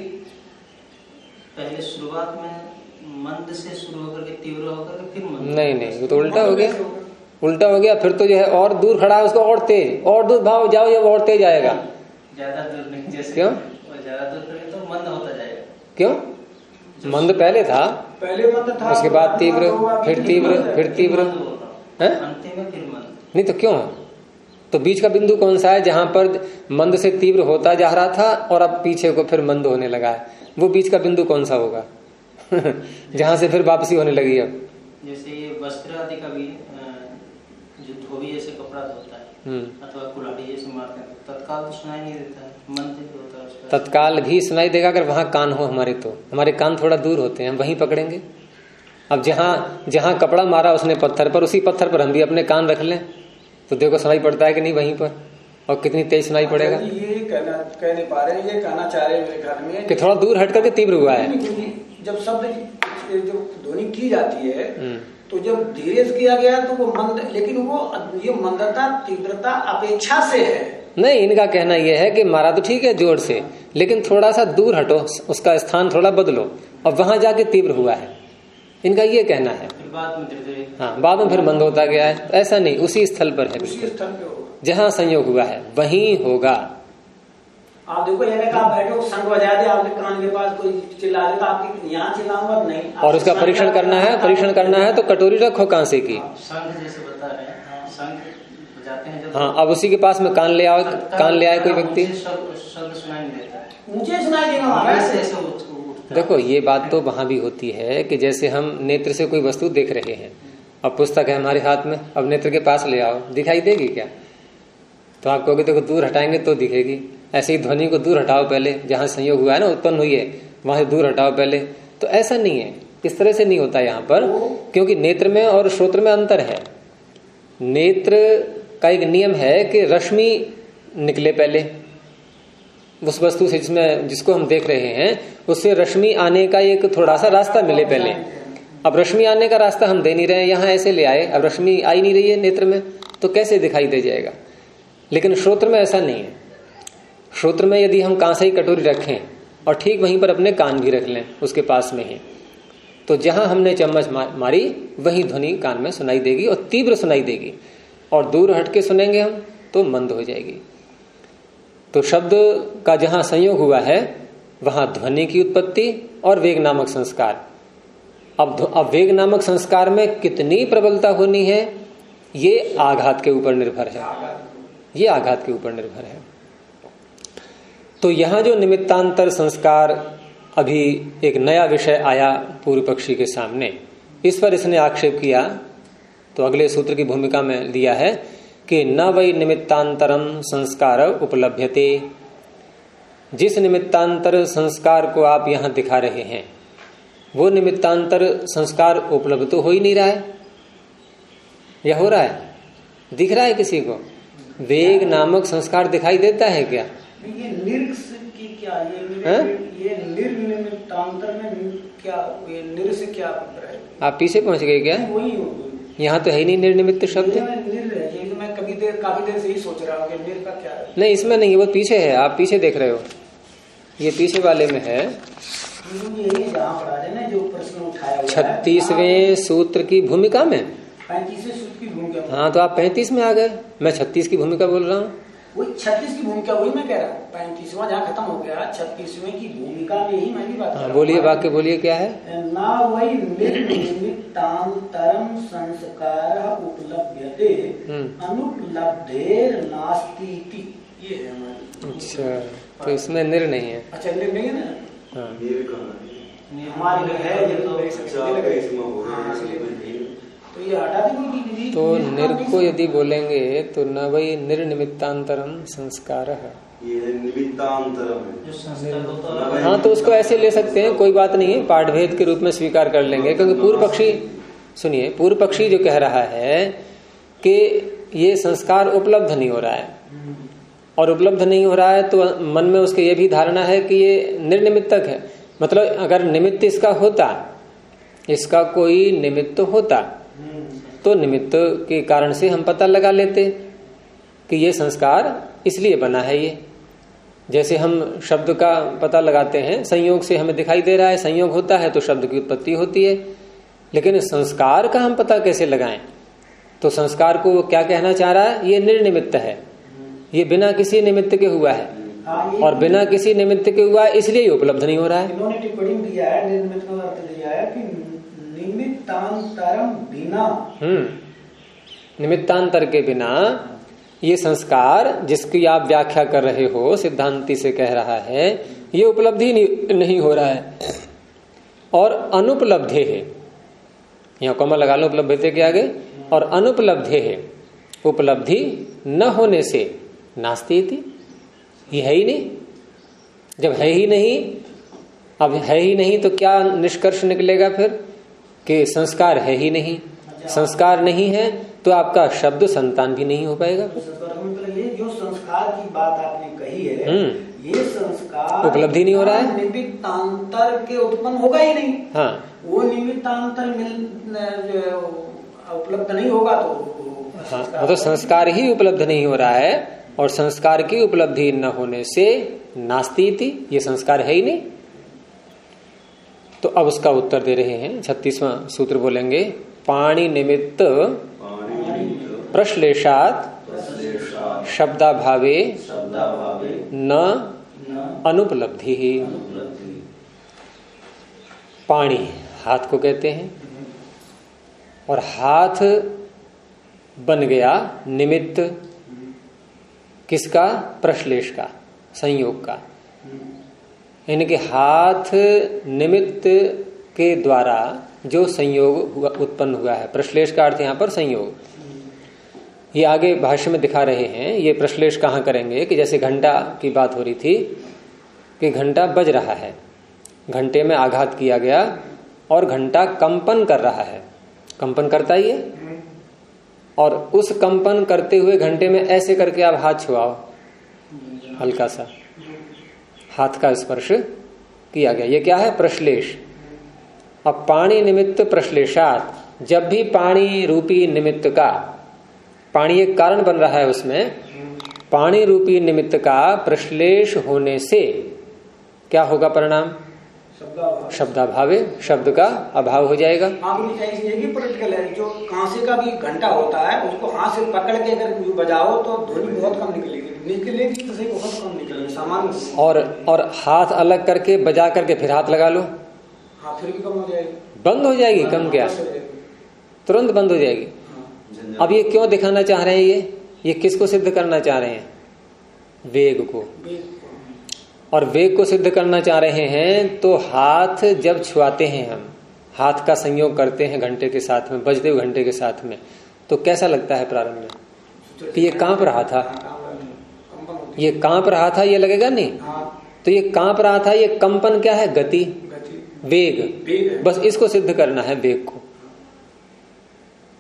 पहले शुरुआत में मंद से शुरू होकर के तीव्र होकर के फिर मंद। नहीं, वो तो उल्टा हो गया, उल्टा हो गया। फिर तो जो है और दूर खड़ा है उसको और तेज, और दूर भाव जाओ, ये और तेज आएगा। ज्यादा दूर नहीं, जैसे क्यों? ज्यादा दूर करेंगे तो मंद होता जाएगा। क्यों? मंद पहले था, पहले मंद था, उसके बाद तीव्र, फिर तीव्र, फिर तीव्र, अंतिम में फिर मंद। नहीं तो क्यों? तो बीच का बिंदु कौन सा है जहां पर मंद से तीव्र होता जा रहा था और अब पीछे को फिर मंद होने लगा है? वो बीच का बिंदु कौन सा होगा? जहां से फिर वापसी होने लगी अब। जैसे ये वस्त्र आदि का भी जो धोबी जैसे कपड़ा धोता है अथवा कुल्हाड़ी जैसे मारते हैं, तत्काल तो सुनाई नहीं देता है, मंद होता है उसका। तत्काल भी सुनाई देगा अगर वहां कान हो हमारे, तो हमारे कान थोड़ा दूर होते हैं, हम वहीं पकड़ेंगे। अब जहां कपड़ा मारा उसने पत्थर पर, उसी पत्थर पर हम भी अपने कान रख लें तो देखो सुनाई पड़ता है कि नहीं वहीं पर, और कितनी तेज सुनाई पड़ेगा। ये कह नहीं पा रहे, ये कहना चाह रहे हैं मेरे ख्याल में कि थोड़ा दूर हट करके तीव्र हुआ है। जब शब्द जब ध्वनि की जाती है तो जब धीरे से किया गया तो वो मंद, लेकिन वो ये मंदता तीव्रता अपेक्षा से है। नहीं, इनका कहना यह है कि मारा तो ठीक है जोर से, लेकिन थोड़ा सा दूर हटो, उसका स्थान थोड़ा बदलो, और वहां जाके तीव्र हुआ है, इनका ये कहना है। हाँ, बाद में फिर मंद होता गया है। ऐसा नहीं, उसी स्थल पर है, उसी स्थल पे होगा जहां संयोग हुआ है वहीं होगा। आप देखो, ये आप बैठो, शंख बजा दे आपके कान के पास, कोई चिल्ला देगा, आपके यहाँ चिल्लाऊंगा नहीं। और उसका परीक्षण करना है, तो कटोरी रखो कांसे की। शंख जैसे बता रहे हैं, शंख बजाते हैं जब। हाँ, अब उसी के पास में कान ले आए कोई व्यक्ति, शब्द सुनाई नहीं देता, मुझे सुनाई देगा। देखो ये बात तो वहां भी होती है कि जैसे हम नेत्र से कोई वस्तु देख रहे हैं, अब पुस्तक है हमारे हाथ में, अब नेत्र के पास ले आओ, दिखाई देगी क्या? तो आप कहोगे देखो दूर हटाएंगे तो दिखेगी। ऐसे ही ध्वनि को दूर हटाओ पहले, जहां संयोग हुआ है ना, उत्पन्न हुई है, वहां से दूर हटाओ पहले। तो ऐसा नहीं है, इस तरह से नहीं होता यहाँ पर, क्योंकि नेत्र में और श्रोत्र में अंतर है। नेत्र का एक नियम है कि रश्मि निकले पहले उस वस्तु से जिसको हम देख रहे हैं, उससे रश्मि आने का एक थोड़ा सा रास्ता मिले पहले। अब रश्मि आने का रास्ता हम दे नहीं रहे हैं, यहाँ ऐसे ले आए, अब रश्मि आई नहीं रही है नेत्र में, तो कैसे दिखाई दे जाएगा? लेकिन श्रोत्र में ऐसा नहीं है। श्रोत्र में यदि हम कांसे की कटोरी रखें और ठीक वहीं पर अपने कान भी रख लें उसके पास में ही, तो जहां हमने चम्मच मारी वही ध्वनि कान में सुनाई देगी और तीव्र सुनाई देगी, और दूर हट के सुनेंगे हम तो मंद हो जाएगी। तो शब्द का जहां संयोग हुआ है वहां ध्वनि की उत्पत्ति और वेग नामक संस्कार। अब वेग नामक संस्कार में कितनी प्रबलता होनी है ये आघात के ऊपर निर्भर है, ये आघात के ऊपर निर्भर है। तो यहां जो निमित्तांतर संस्कार, अभी एक नया विषय आया पूर्व पक्षी के सामने, इस पर इसने आक्षेप किया। तो अगले सूत्र की भूमिका में लिया है कि न वै निमित्तांतरम संस्कार उपलभ्यते। जिस निमित्तांतर संस्कार को आप यहां दिखा रहे हैं वो निमित्तांतर संस्कार उपलब्ध तो हो ही नहीं रहा है, या हो रहा है? दिख रहा है किसी को? वेग नामक संस्कार दिखाई देता है क्या? ये निर्स की क्या ये निर्निमित्तांतर में क्या ये निर से क्या है? आप पीछे पहुंच गए क्या? वही यहाँ तो है ही नहीं निर्निमित्त शब्द। मैं काफी देर से ही सोच रहा हूँ कि निर का क्या है। नहीं, इसमें नहीं है, वो पीछे है, आप पीछे देख रहे हो, ये पीछे वाले में है। जो प्रश्न उठाया 36वें सूत्र की भूमिका में 35वें सूत्र की भूमिका। हाँ, तो आप 35 में आ गए, मैं 36 की भूमिका बोल रहा हूँ। वही 36 की भूमिका, वही मैं कह रहा हूँ। 35वां जहाँ खत्म हो गया, 36वें की भूमिका में ही मैं भी बात कर रहा हूँ। बोलिए, वाक्य बोलिए, क्या है? ना वही निर्निमित्तांतरम संस्कार उपलभ्यते अनुपलब्धेर नास्तीति, ये है हमारी। अच्छा, तो इसमें निर नहीं है। अच्छा, निर नहीं है ना? हाँ, हमारे है तो ये हटा देंगे। तो निर को यदि बोलेंगे तो न वही निर्निमित्तांतरम संस्कार है, ये निमित्तांतरम है। हाँ, तो उसको ऐसे ले सकते हैं, कोई बात नहीं है, पाठभेद के रूप में स्वीकार कर लेंगे। क्योंकि पूर्व पक्षी, सुनिए, पूर्व पक्षी जो कह रहा है कि ये संस्कार उपलब्ध नहीं हो रहा है, और उपलब्ध नहीं हो रहा है तो मन में उसके ये भी धारणा है कि ये निर्निमित्तक है। मतलब अगर निमित्त इसका होता, इसका कोई निमित्त होता, तो निमित्त के कारण से हम पता लगा लेते कि ये संस्कार इसलिए बना है। ये जैसे हम शब्द का पता लगाते हैं, संयोग से हमें दिखाई दे रहा है, संयोग होता है तो शब्द की उत्पत्ति होती है। लेकिन संस्कार का हम पता कैसे लगाएं? तो संस्कार को क्या कहना चाह रहा है? ये निर्निमित्त है, ये बिना किसी निमित्त के हुआ है, और बिना किसी निमित्त के हुआ है, इसलिए उपलब्ध नहीं हो रहा है। इन्होंने टिप्पणी दिया है, निर्निमित्त का अर्थ दिया है कि निमित्तांतरम बिना, निमित्तांतर के बिना ये संस्कार जिसकी आप व्याख्या कर रहे हो, सिद्धांति से कह रहा है, ये उपलब्धि नहीं हो रहा है। और अनुपलब्धे है, यहाँ कॉमा लगा लो उपलब्धि के आगे, और अनुपलब्धे है, उपलब्धि न होने से नास्ती थी, ये है ही नहीं। जब है ही नहीं, अब है ही नहीं तो क्या निष्कर्ष निकलेगा फिर? कि संस्कार है ही नहीं। संस्कार नहीं है तो आपका शब्द संतान भी नहीं हो पाएगा। ये जो संस्कार की बात आपने कही है, ये संस्कार उपलब्धि नहीं हो रहा है, निमित्तांतर के उत्पन्न होगा ही नहीं। हाँ, वो निमित्तांतर उपलब्ध नहीं होगा तो हाँ, तो संस्कार ही उपलब्ध नहीं हो रहा है, और संस्कार की उपलब्धि न होने से नास्ती थी, ये संस्कार है ही नहीं। तो अब उसका उत्तर दे रहे हैं, 36वां सूत्र बोलेंगे, पाणि निमित्त प्रश्लेषात शब्दाभावे न अनुपलब्धि। पाणि हाथ को कहते हैं, और हाथ बन गया निमित्त किसका? प्रश्लेष का, संयोग का। यानी कि हाथ निमित्त के द्वारा जो संयोग उत्पन्न हुआ है, प्रश्लेष का अर्थ यहाँ पर संयोग। ये आगे भाष्य में दिखा रहे हैं, ये प्रश्लेष कहाँ करेंगे कि जैसे घंटा की बात हो रही थी कि घंटा बज रहा है, घंटे में आघात किया गया और घंटा कंपन कर रहा है, कंपन करता ही है, और उस कंपन करते हुए घंटे में ऐसे करके आप हाथ छुआओ, हल्का सा हाथ का स्पर्श किया गया, ये क्या है? प्रश्लेष। अब पाणी निमित्त प्रश्लेषात, जब भी पाणी रूपी निमित्त का, पाणी एक कारण बन रहा है, उसमें पाणी रूपी निमित्त का प्रश्लेष होने से क्या होगा परिणाम? शब्दाभावे, शब्द का अभाव हो जाएगा। पॉलिटिकल है, जो कांसे का भी घंटा होता है उसको हाथ से पकड़ के अगर बजाओ तो ध्वनि बहुत कम निकलेगी तो सही बहुत कम निकलेगी सामान्य। और हाथ अलग करके बजा करके फिर हाथ लगा लो, हाँ, फिर भी कम हो जाएगी, बंद हो जाएगी, कम क्या, तुरंत बंद हो जाएगी। अब ये क्यों दिखाना चाह रहे हैं? ये किसको सिद्ध करना चाह रहे हैं? वेग को। और वेग को सिद्ध करना चाह रहे हैं, तो हाथ जब छुआते हैं, हम हाथ का संयोग करते हैं घंटे के साथ में, बजते हुए घंटे के साथ में, तो कैसा लगता है प्रारंभ में? कि ये कांप रहा था, ये कांप रहा था, ये लगेगा नहीं? तो ये कांप रहा था, ये कंपन क्या है? गति, वेग। बस इसको सिद्ध करना है, वेग को,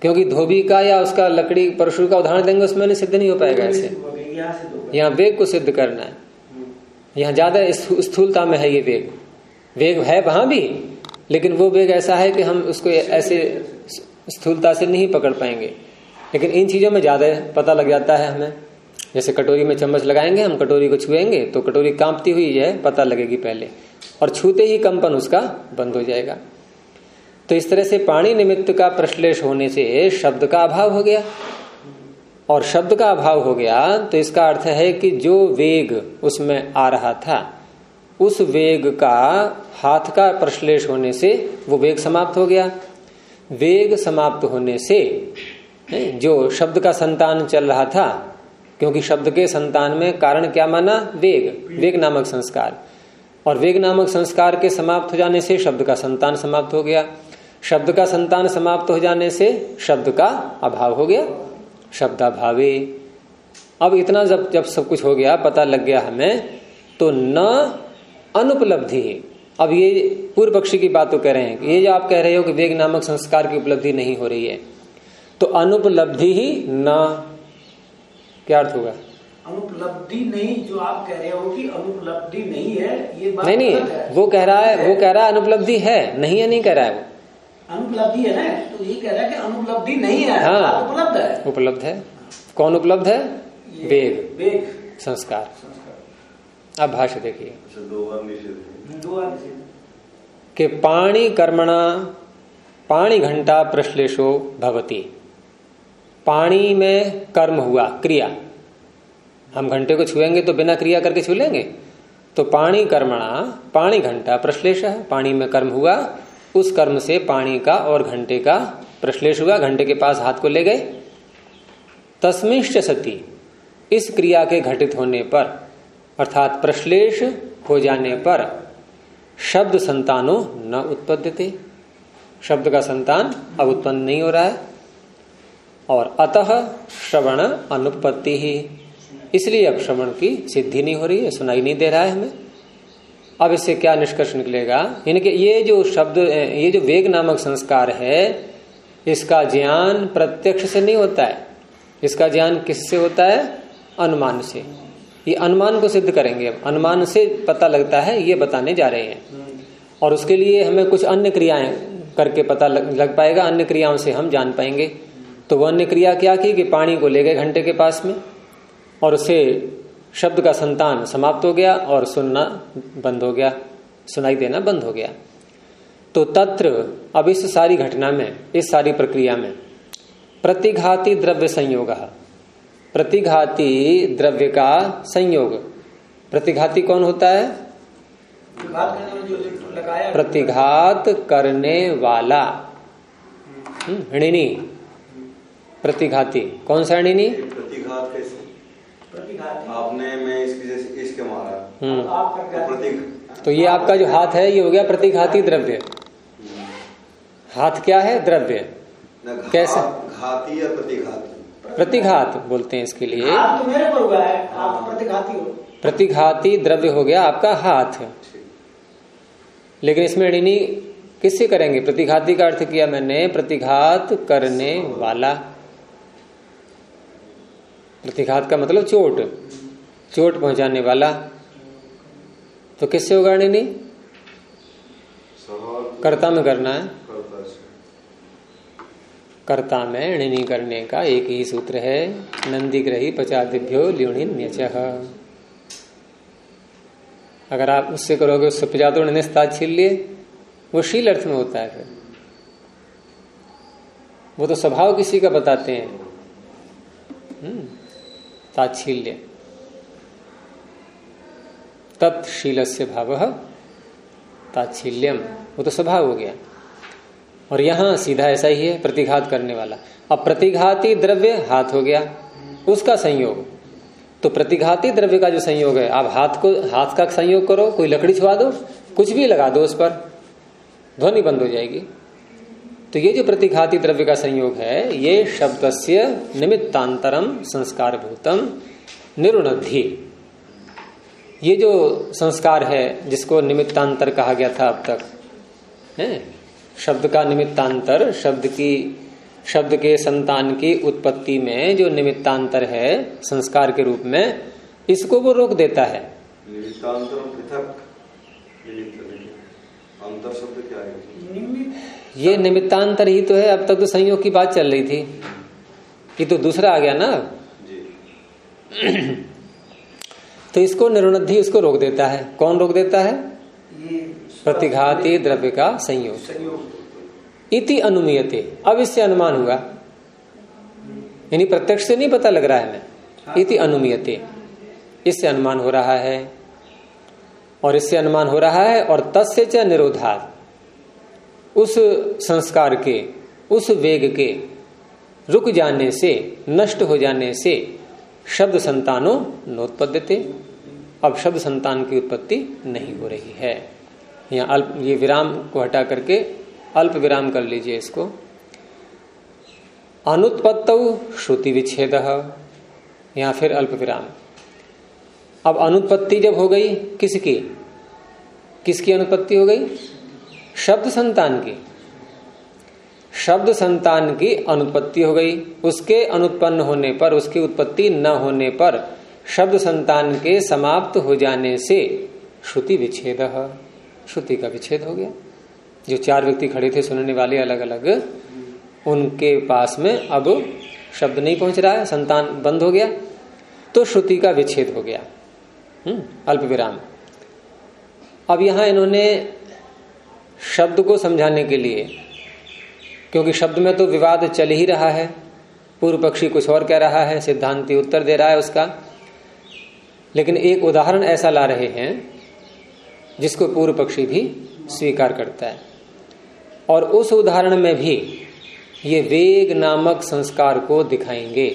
क्योंकि धोबी का या उसका लकड़ी परशु का उदाहरण देंगे उसमें नहीं सिद्ध नहीं हो पाएगा ऐसे। यहाँ वेग को सिद्ध करना है, यहाँ ज्यादा स्थूलता में है ये वेग। वेग है वहां भी, लेकिन वो वेग ऐसा है कि हम उसको ऐसे स्थूलता से नहीं पकड़ पाएंगे। लेकिन इन चीजों में ज्यादा पता लग जाता है हमें। जैसे कटोरी में चम्मच लगाएंगे, हम कटोरी को छुएंगे तो कटोरी कांपती हुई है पता लगेगी पहले, और छूते ही कंपन उसका बंद हो जाएगा। तो इस तरह से पाणी निमित्त का प्रश्लेष होने से शब्द का अभाव हो गया, और शब्द का अभाव हो गया तो इसका अर्थ है कि जो वेग उसमें आ रहा था उस वेग का हाथ का प्रश्लेष होने से वो वेग समाप्त हो गया। वेग समाप्त होने से जो शब्द का संतान चल रहा था, क्योंकि शब्द के संतान में कारण क्या माना? वेग, वेग नामक संस्कार, और वेग नामक संस्कार के समाप्त हो जाने से शब्द का संतान समाप्त हो गया। शब्द का संतान समाप्त हो जाने से शब्द का अभाव हो गया, शब्दाभावे। अब इतना जब सब कुछ हो गया, पता लग गया हमें, तो न अनुपलब्धि है। अब ये पूर्व पक्षी की बात तो कह रहे हैं, ये जो आप कह रहे हो कि वेग नामक संस्कार की उपलब्धि नहीं हो रही है, तो अनुपलब्धि ही न, क्या अर्थ होगा? अनुपलब्धि नहीं, जो आप कह रहे हो कि अनुपलब्धि नहीं है, ये बात नहीं, वो कह रहा है अनुपलब्धि है, नहीं है, नहीं कह रहा है वो। अनुपलब्धि है ना, तो ये कह रहा है कि अनुपलब्धि नहीं है। हाँ, उपलब्ध है, उपलब्ध है। कौन उपलब्ध है? वेग, वेग संस्कार। अब भाष्य देखिए कि पाणी कर्मणा पाणी घंटा प्रश्लेषो भवति। पाणी में कर्म हुआ, क्रिया। हम घंटे को छुएंगे तो बिना क्रिया करके छू लेंगे? तो पाणी कर्मणा पाणी घंटा प्रश्लेष है, पाणी में कर्म हुआ, उस कर्म से पाणी का और घंटे का प्रश्लेष हुआ, घंटे के पास हाथ को ले गए। तस्मिंश्च सति, इस क्रिया के घटित होने पर अर्थात प्रश्लेष हो जाने पर शब्द संतानो न उत्पद्यते, शब्द का संतान अब उत्पन्न नहीं हो रहा है। और अतः श्रवण अनुपत्ति ही, इसलिए अब श्रवण की सिद्धि नहीं हो रही है, सुनाई नहीं दे रहा है हमें। अब इससे क्या निष्कर्ष निकलेगा? यानी कि ये जो शब्द, ये जो वेग नामक संस्कार है, इसका ज्ञान प्रत्यक्ष से नहीं होता है। इसका ज्ञान किससे होता है? अनुमान से। ये अनुमान को सिद्ध करेंगे। अब अनुमान से पता लगता है, ये बताने जा रहे हैं। और उसके लिए हमें कुछ अन्य क्रियाएं करके पता लग पाएगा, अन्य क्रियाओं से हम जान पाएंगे। तो वो अन्य क्रिया क्या की कि पानी को ले गए घंटे के पास में, और उससे शब्द का संतान समाप्त हो गया और सुनना बंद हो गया, सुनाई देना बंद हो गया। तो तत्र, अब इस सारी घटना में, इस सारी प्रक्रिया में प्रतिघाती द्रव्य संयोग, प्रतिघाती द्रव्य का संयोग। प्रतिघाती कौन होता है? प्रतिघात करने वाला, ऋणी। प्रतिघाती कौन सा ऋणी? प्रतिघात कैसे? आपने मैं इसकी जैसे इसके मारा, तो ये आपका जो हाथ है ये हो गया प्रतिघाती द्रव्य। हाथ क्या है? द्रव्य। कैसे? घाती या प्रतिघाती? प्रतिघात बोलते हैं इसके लिए। तो मेरे पर हुआ है, आप प्रतिघाती हो। प्रतिघाती द्रव्य हो गया आपका हाथ। लेकिन इसमें ऋणी किससे करेंगे? प्रतिघाती का अर्थ किया मैंने प्रतिघात करने वाला। प्रतिघात का मतलब चोट, चोट पहुंचाने वाला। तो किससे होगा ऋणी? कर्ता में करना है। कर्ता में ऋणी करने का एक ही सूत्र है, नंदीग्रही पचादिभ्यो ल्युणिन्यचः। अगर आप उससे करोगे उससे पचातो ऋणिस्ताच्छील्य, वो शील अर्थ में होता है। फिर वो तो स्वभाव किसी का बताते हैं, ताच्छील्य। तत्शीलस्य भावः ताच्छील्यम, वो तो स्वभाव हो गया। और यहां सीधा ऐसा ही है, प्रतिघात करने वाला। अब प्रतिघाती द्रव्य हाथ हो गया, उसका संयोग। तो प्रतिघाती द्रव्य का जो संयोग है, आप हाथ का संयोग करो, कोई लकड़ी छुआ दो, कुछ भी लगा दो उस पर, ध्वनि बंद हो जाएगी। तो ये जो प्रतिघाती द्रव्य का संयोग है, ये शब्दस्य निमित्तांतरम संस्कार भूतम निरुणद्धि। ये जो संस्कार है जिसको निमित्तांतर कहा गया था अब तक है, शब्द का निमित्तांतर, शब्द की शब्द के संतान की उत्पत्ति में जो निमित्तांतर है संस्कार के रूप में, इसको वो रोक देता है। निमित्तांतर पृथक अंतर शब्द क्या है? ये निमित्तांतर ही तो है। अब तक तो संयोग की बात चल रही थी, ये तो दूसरा आ गया ना जी। तो इसको निरुणद्धि इसको रोक देता है। कौन रोक देता है? प्रतिघाती द्रव्य का संयोग। इति अनुमीयते, अब इससे अनुमान हुआ, यानी प्रत्यक्ष से नहीं पता लग रहा है हमें। इति अनुमीयते, इससे अनुमान हो रहा है, और इससे अनुमान हो रहा है। और तस्य च निरोधात्, उस संस्कार के, उस वेग के रुक जाने से, नष्ट हो जाने से शब्द संतानो नोत्पद्यते, अब शब्द संतान की उत्पत्ति नहीं हो रही है। यहाँ अल्प, ये विराम को हटा करके अल्प विराम कर लीजिए इसको। अनुत्पत्तौ श्रुति विच्छेद, यहाँ फिर अल्प विराम। अब अनुत्पत्ति जब हो गई किसकी? किसकी अनुत्पत्ति हो गई? शब्द संतान की। शब्द संतान की अनुत्पत्ति हो गई। उसके अनुत्पन्न होने पर, उसकी उत्पत्ति न होने पर, शब्द संतान के समाप्त हो जाने से श्रुति विच्छेद, श्रुति का विच्छेद हो गया। जो चार व्यक्ति खड़े थे सुनने वाले अलग अलग, उनके पास में अब शब्द नहीं पहुंच रहा है, संतान बंद हो गया, तो श्रुति का विच्छेद हो गया। अल्प विराम। अब यहां इन्होंने शब्द को समझाने के लिए, क्योंकि शब्द में तो विवाद चल ही रहा है, पूर्व पक्षी कुछ और कह रहा है, सिद्धांती उत्तर दे रहा है उसका, लेकिन एक उदाहरण ऐसा ला रहे हैं जिसको पूर्व पक्षी भी स्वीकार करता है। और उस उदाहरण में भी ये वेग नामक संस्कार को दिखाएंगे।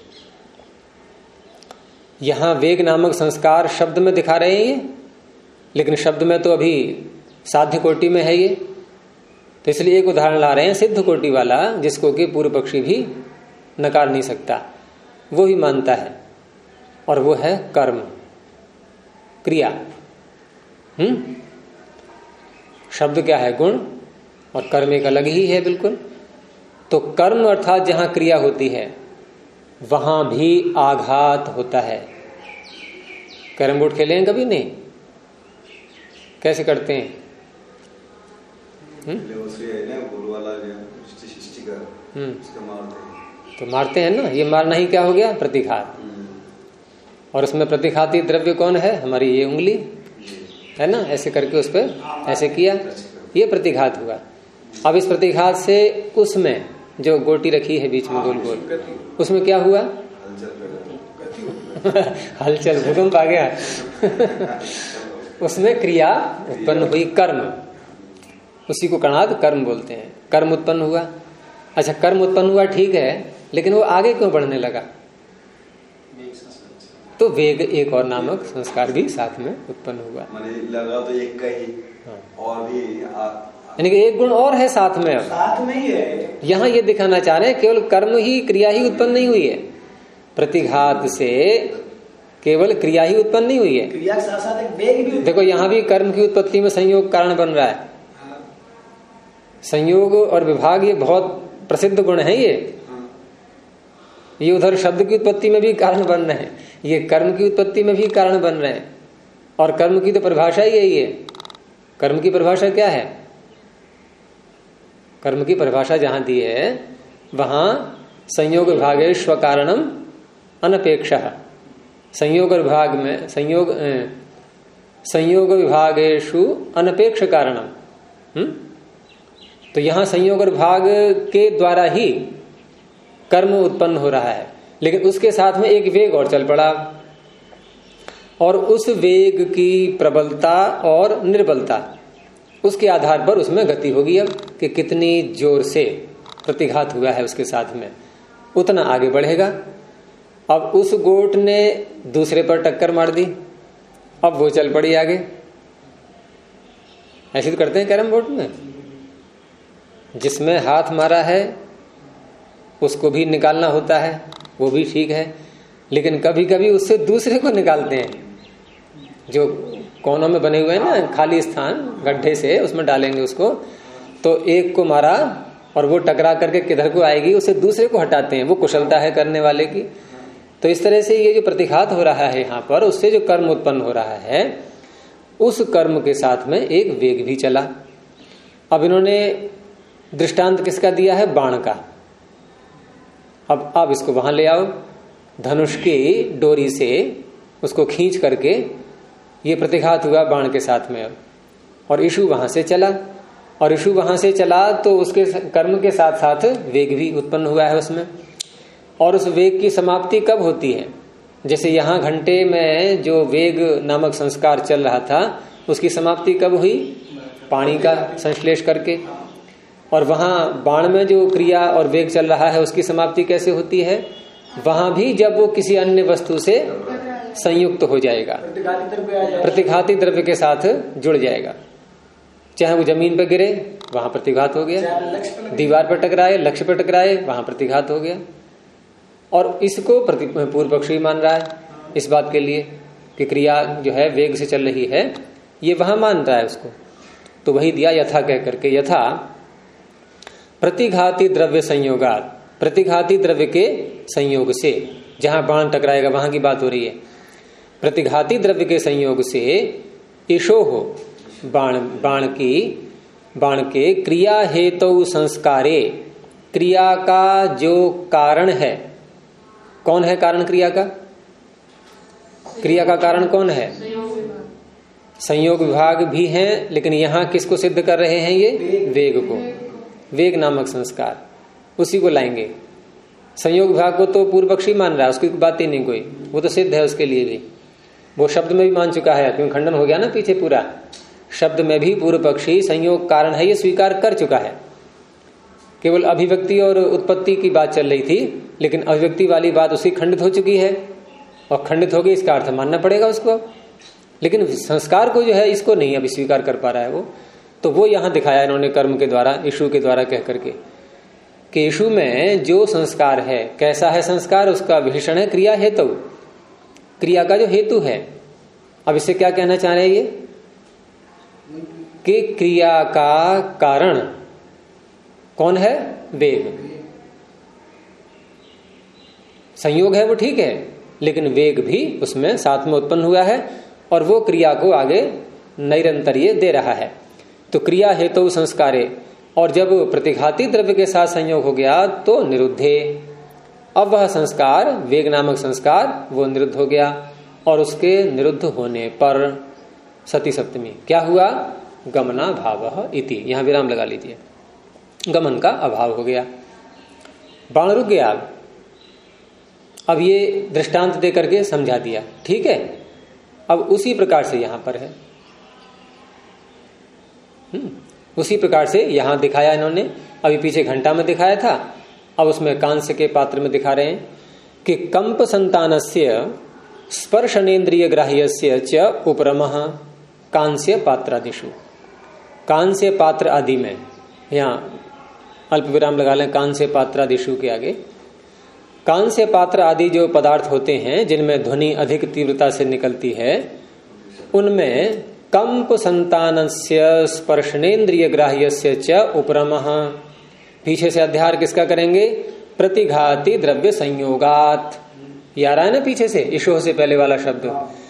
यहां वेग नामक संस्कार शब्द में दिखा रहे हैं ये, लेकिन शब्द में तो अभी साध्य कोटि में है ये, तो इसलिए एक उदाहरण ला रहे हैं सिद्ध कोटि वाला, जिसको कि पूर्व पक्षी भी नकार नहीं सकता, वो ही मानता है, और वो है कर्म, क्रिया। शब्द क्या है? गुण, और कर्म एक अलग ही है बिल्कुल। तो कर्म अर्थात जहां क्रिया होती है वहां भी आघात होता है। कैरम बोर्ड खेले हैं कभी? नहीं। कैसे करते हैं? तो मारते हैं ना, ये मारना ही क्या हो गया? प्रतिघात। और उसमें प्रतिघाती द्रव्य कौन है? हमारी ये उंगली है ना, ऐसे करके उस पर ऐसे किया, ये प्रतिघात हुआ। अब इस प्रतिघात से उसमें जो गोटी रखी है बीच में गोल गोल, उसमें क्या हुआ? हलचल, भूकंप आ गया। उसमें क्रिया उत्पन्न हुई, कर्म, उसी को कणाद कर्म बोलते हैं। कर्म उत्पन्न हुआ। अच्छा, कर्म उत्पन्न हुआ ठीक है, लेकिन वो आगे क्यों बढ़ने लगा? तो वेग एक और नामक संस्कार भी साथ में उत्पन्न हुआ। लगा तो एक का ही, और भी यानी कि एक गुण और है साथ में। साथ में ही है। यहाँ ये दिखाना चाह रहे हैं केवल कर्म ही, क्रिया ही उत्पन्न नहीं हुई है। प्रतिघात से केवल क्रिया ही उत्पन्न नहीं हुई है, क्रिया के साथ साथ एक वेग भी। देखो यहाँ भी कर्म की उत्पत्ति में संयोग कारण बन रहा है। संयोग और विभाग ये बहुत प्रसिद्ध गुण है। ये उधर शब्द की उत्पत्ति में भी कारण बन रहे हैं, ये कर्म की उत्पत्ति में भी कारण बन रहे हैं। और कर्म की तो परिभाषा ही यही है। कर्म की परिभाषा क्या है? कर्म की परिभाषा जहां दी है वहां संयोग विभागे स्वकारणम अनपेक्षः। संयोग विभाग में संयोग विभागेषु अनपेक्ष कारणम। तो यहां संयोग विभाग के द्वारा ही कर्म उत्पन्न हो रहा है, लेकिन उसके साथ में एक वेग और चल पड़ा, और उस वेग की प्रबलता और निर्बलता, उसके आधार पर उसमें गति होगी। अब कि कितनी जोर से प्रतिघात हुआ है उसके साथ में, उतना आगे बढ़ेगा। अब उस गोट ने दूसरे पर टक्कर मार दी, अब वो चल पड़ी आगे। ऐसे तो करते हैं कैरम बोर्ड में, जिसमें हाथ मारा है उसको भी निकालना होता है, वो भी ठीक है, लेकिन कभी कभी उससे दूसरे को निकालते हैं। जो कोनों में बने हुए हैं ना खाली स्थान, गड्ढे से उसमें डालेंगे उसको, तो एक को मारा और वो टकरा करके किधर को आएगी, उसे दूसरे को हटाते हैं, वो कुशलता है करने वाले की। तो इस तरह से ये जो प्रतिघात हो रहा है यहाँ पर, उससे जो कर्म उत्पन्न हो रहा है, उस कर्म के साथ में एक वेग भी चला। अब इन्होंने दृष्टांत किसका दिया है? बाण का। अब इसको वहां ले आओ, धनुष की डोरी से उसको खींच करके ये प्रतिघात हुआ बाण के साथ में। और इशु वहां से चला, और इशु वहां से चला तो उसके कर्म के साथ साथ वेग भी उत्पन्न हुआ है उसमें। और उस वेग की समाप्ति कब होती है? जैसे यहां घंटे में जो वेग नामक संस्कार चल रहा था, उसकी समाप्ति कब हुई? पानी का संश्लेष करके। और वहां बाण में जो क्रिया और वेग चल रहा है, उसकी समाप्ति कैसे होती है? वहां भी जब वो किसी अन्य वस्तु से संयुक्त हो जाएगा, प्रतिघाती द्रव्य के साथ जुड़ जाएगा। चाहे वो जमीन पर गिरे, वहां प्रतिघात हो गया, दीवार पर टकराए, लक्ष्य पर टकराए, वहां प्रतिघात हो गया। और इसको पूर्व पक्षी मान रहा है इस बात के लिए कि क्रिया जो है वेग से चल रही है, ये वहां मान रहा है उसको। तो वही दिया यथा कह करके, यथा प्रतिघाती द्रव्य संयोगात, प्रतिघाती द्रव्य के संयोग से, जहां बाण टकराएगा वहां की बात हो रही है। प्रतिघाती द्रव्य के संयोग से ईशो हो, बाण के क्रिया हेतु संस्कारे, क्रिया का जो कारण है, कौन है कारण क्रिया का? क्रिया का कारण कौन है? संयोग विभाग भी हैं, लेकिन यहां किसको सिद्ध कर रहे हैं? ये वेग को, वेग नामक संस्कार, उसी को लाएंगे। संयोग विभाग को तो पूर्व पक्षी मान रहा है, उसकी बात ही नहीं कोई, वो तो सिद्ध है उसके लिए भी, वो शब्द में भी मान चुका है, क्योंकि खंडन हो गया ना पीछे पूरा। शब्द में भी पूर्व पक्षी संयोग कारण है ये स्वीकार कर चुका है। केवल अभिव्यक्ति और उत्पत्ति की बात चल रही थी, लेकिन अभिव्यक्ति वाली बात उसकी खंडित हो चुकी है, और खंडित हो गई, इसका अर्थ मानना पड़ेगा उसको। लेकिन संस्कार को जो है, इसको नहीं अभी स्वीकार कर पा रहा है वो। तो वो यहां दिखाया इन्होंने कर्म के द्वारा, ईशु के द्वारा कह करके कि ईशु में जो संस्कार है, कैसा है संस्कार? उसका विशेषण है क्रिया हेतु, क्रिया का जो हेतु है। अब इससे क्या कहना चाह रहे हैं ये? कि क्रिया का कारण कौन है? वेग। संयोग है वो ठीक है, लेकिन वेग भी उसमें साथ में उत्पन्न हुआ है, और वो क्रिया को आगे नैरंतर्य दे रहा है। तो क्रिया हेतु संस्कारे, और जब प्रतिघाती द्रव्य के साथ संयोग हो गया तो निरुद्धे, अब वह संस्कार, वेग नामक संस्कार, वो निरुद्ध हो गया। और उसके निरुद्ध होने पर सती सप्तमी क्या हुआ? गमना भाव इति, यहां विराम लगा लीजिए, गमन का अभाव हो गया, बाण रुक गया। अब ये दृष्टांत दे करके समझा दिया, ठीक है। अब उसी प्रकार से यहां पर है, उसी प्रकार से यहां दिखाया इन्होंने। अभी पीछे घंटा में दिखाया था, अब उसमें कांस्य के पात्र में दिखा रहे हैं कि कंप संतानस्य स्पर्शनेन्द्रिय ग्राह्यस्य च उपरमः कांस्य पात्रादिषु, कांस्य पात्र आदि में, यहाँ अल्प विराम लगा लें, कांस्य पात्रादिषु के आगे। कांस्य पात्र आदि जो पदार्थ होते हैं जिनमें ध्वनि अधिक तीव्रता से निकलती है, उनमें कंप संतानस्य स्पर्शनेन्द्रिय ग्राह्यस्य च उपरमः, पीछे से अध्यार किसका करेंगे? प्रतिघाती द्रव्य संयोगात, ये आ रहा है ना पीछे से, ईशोह से पहले वाला शब्द।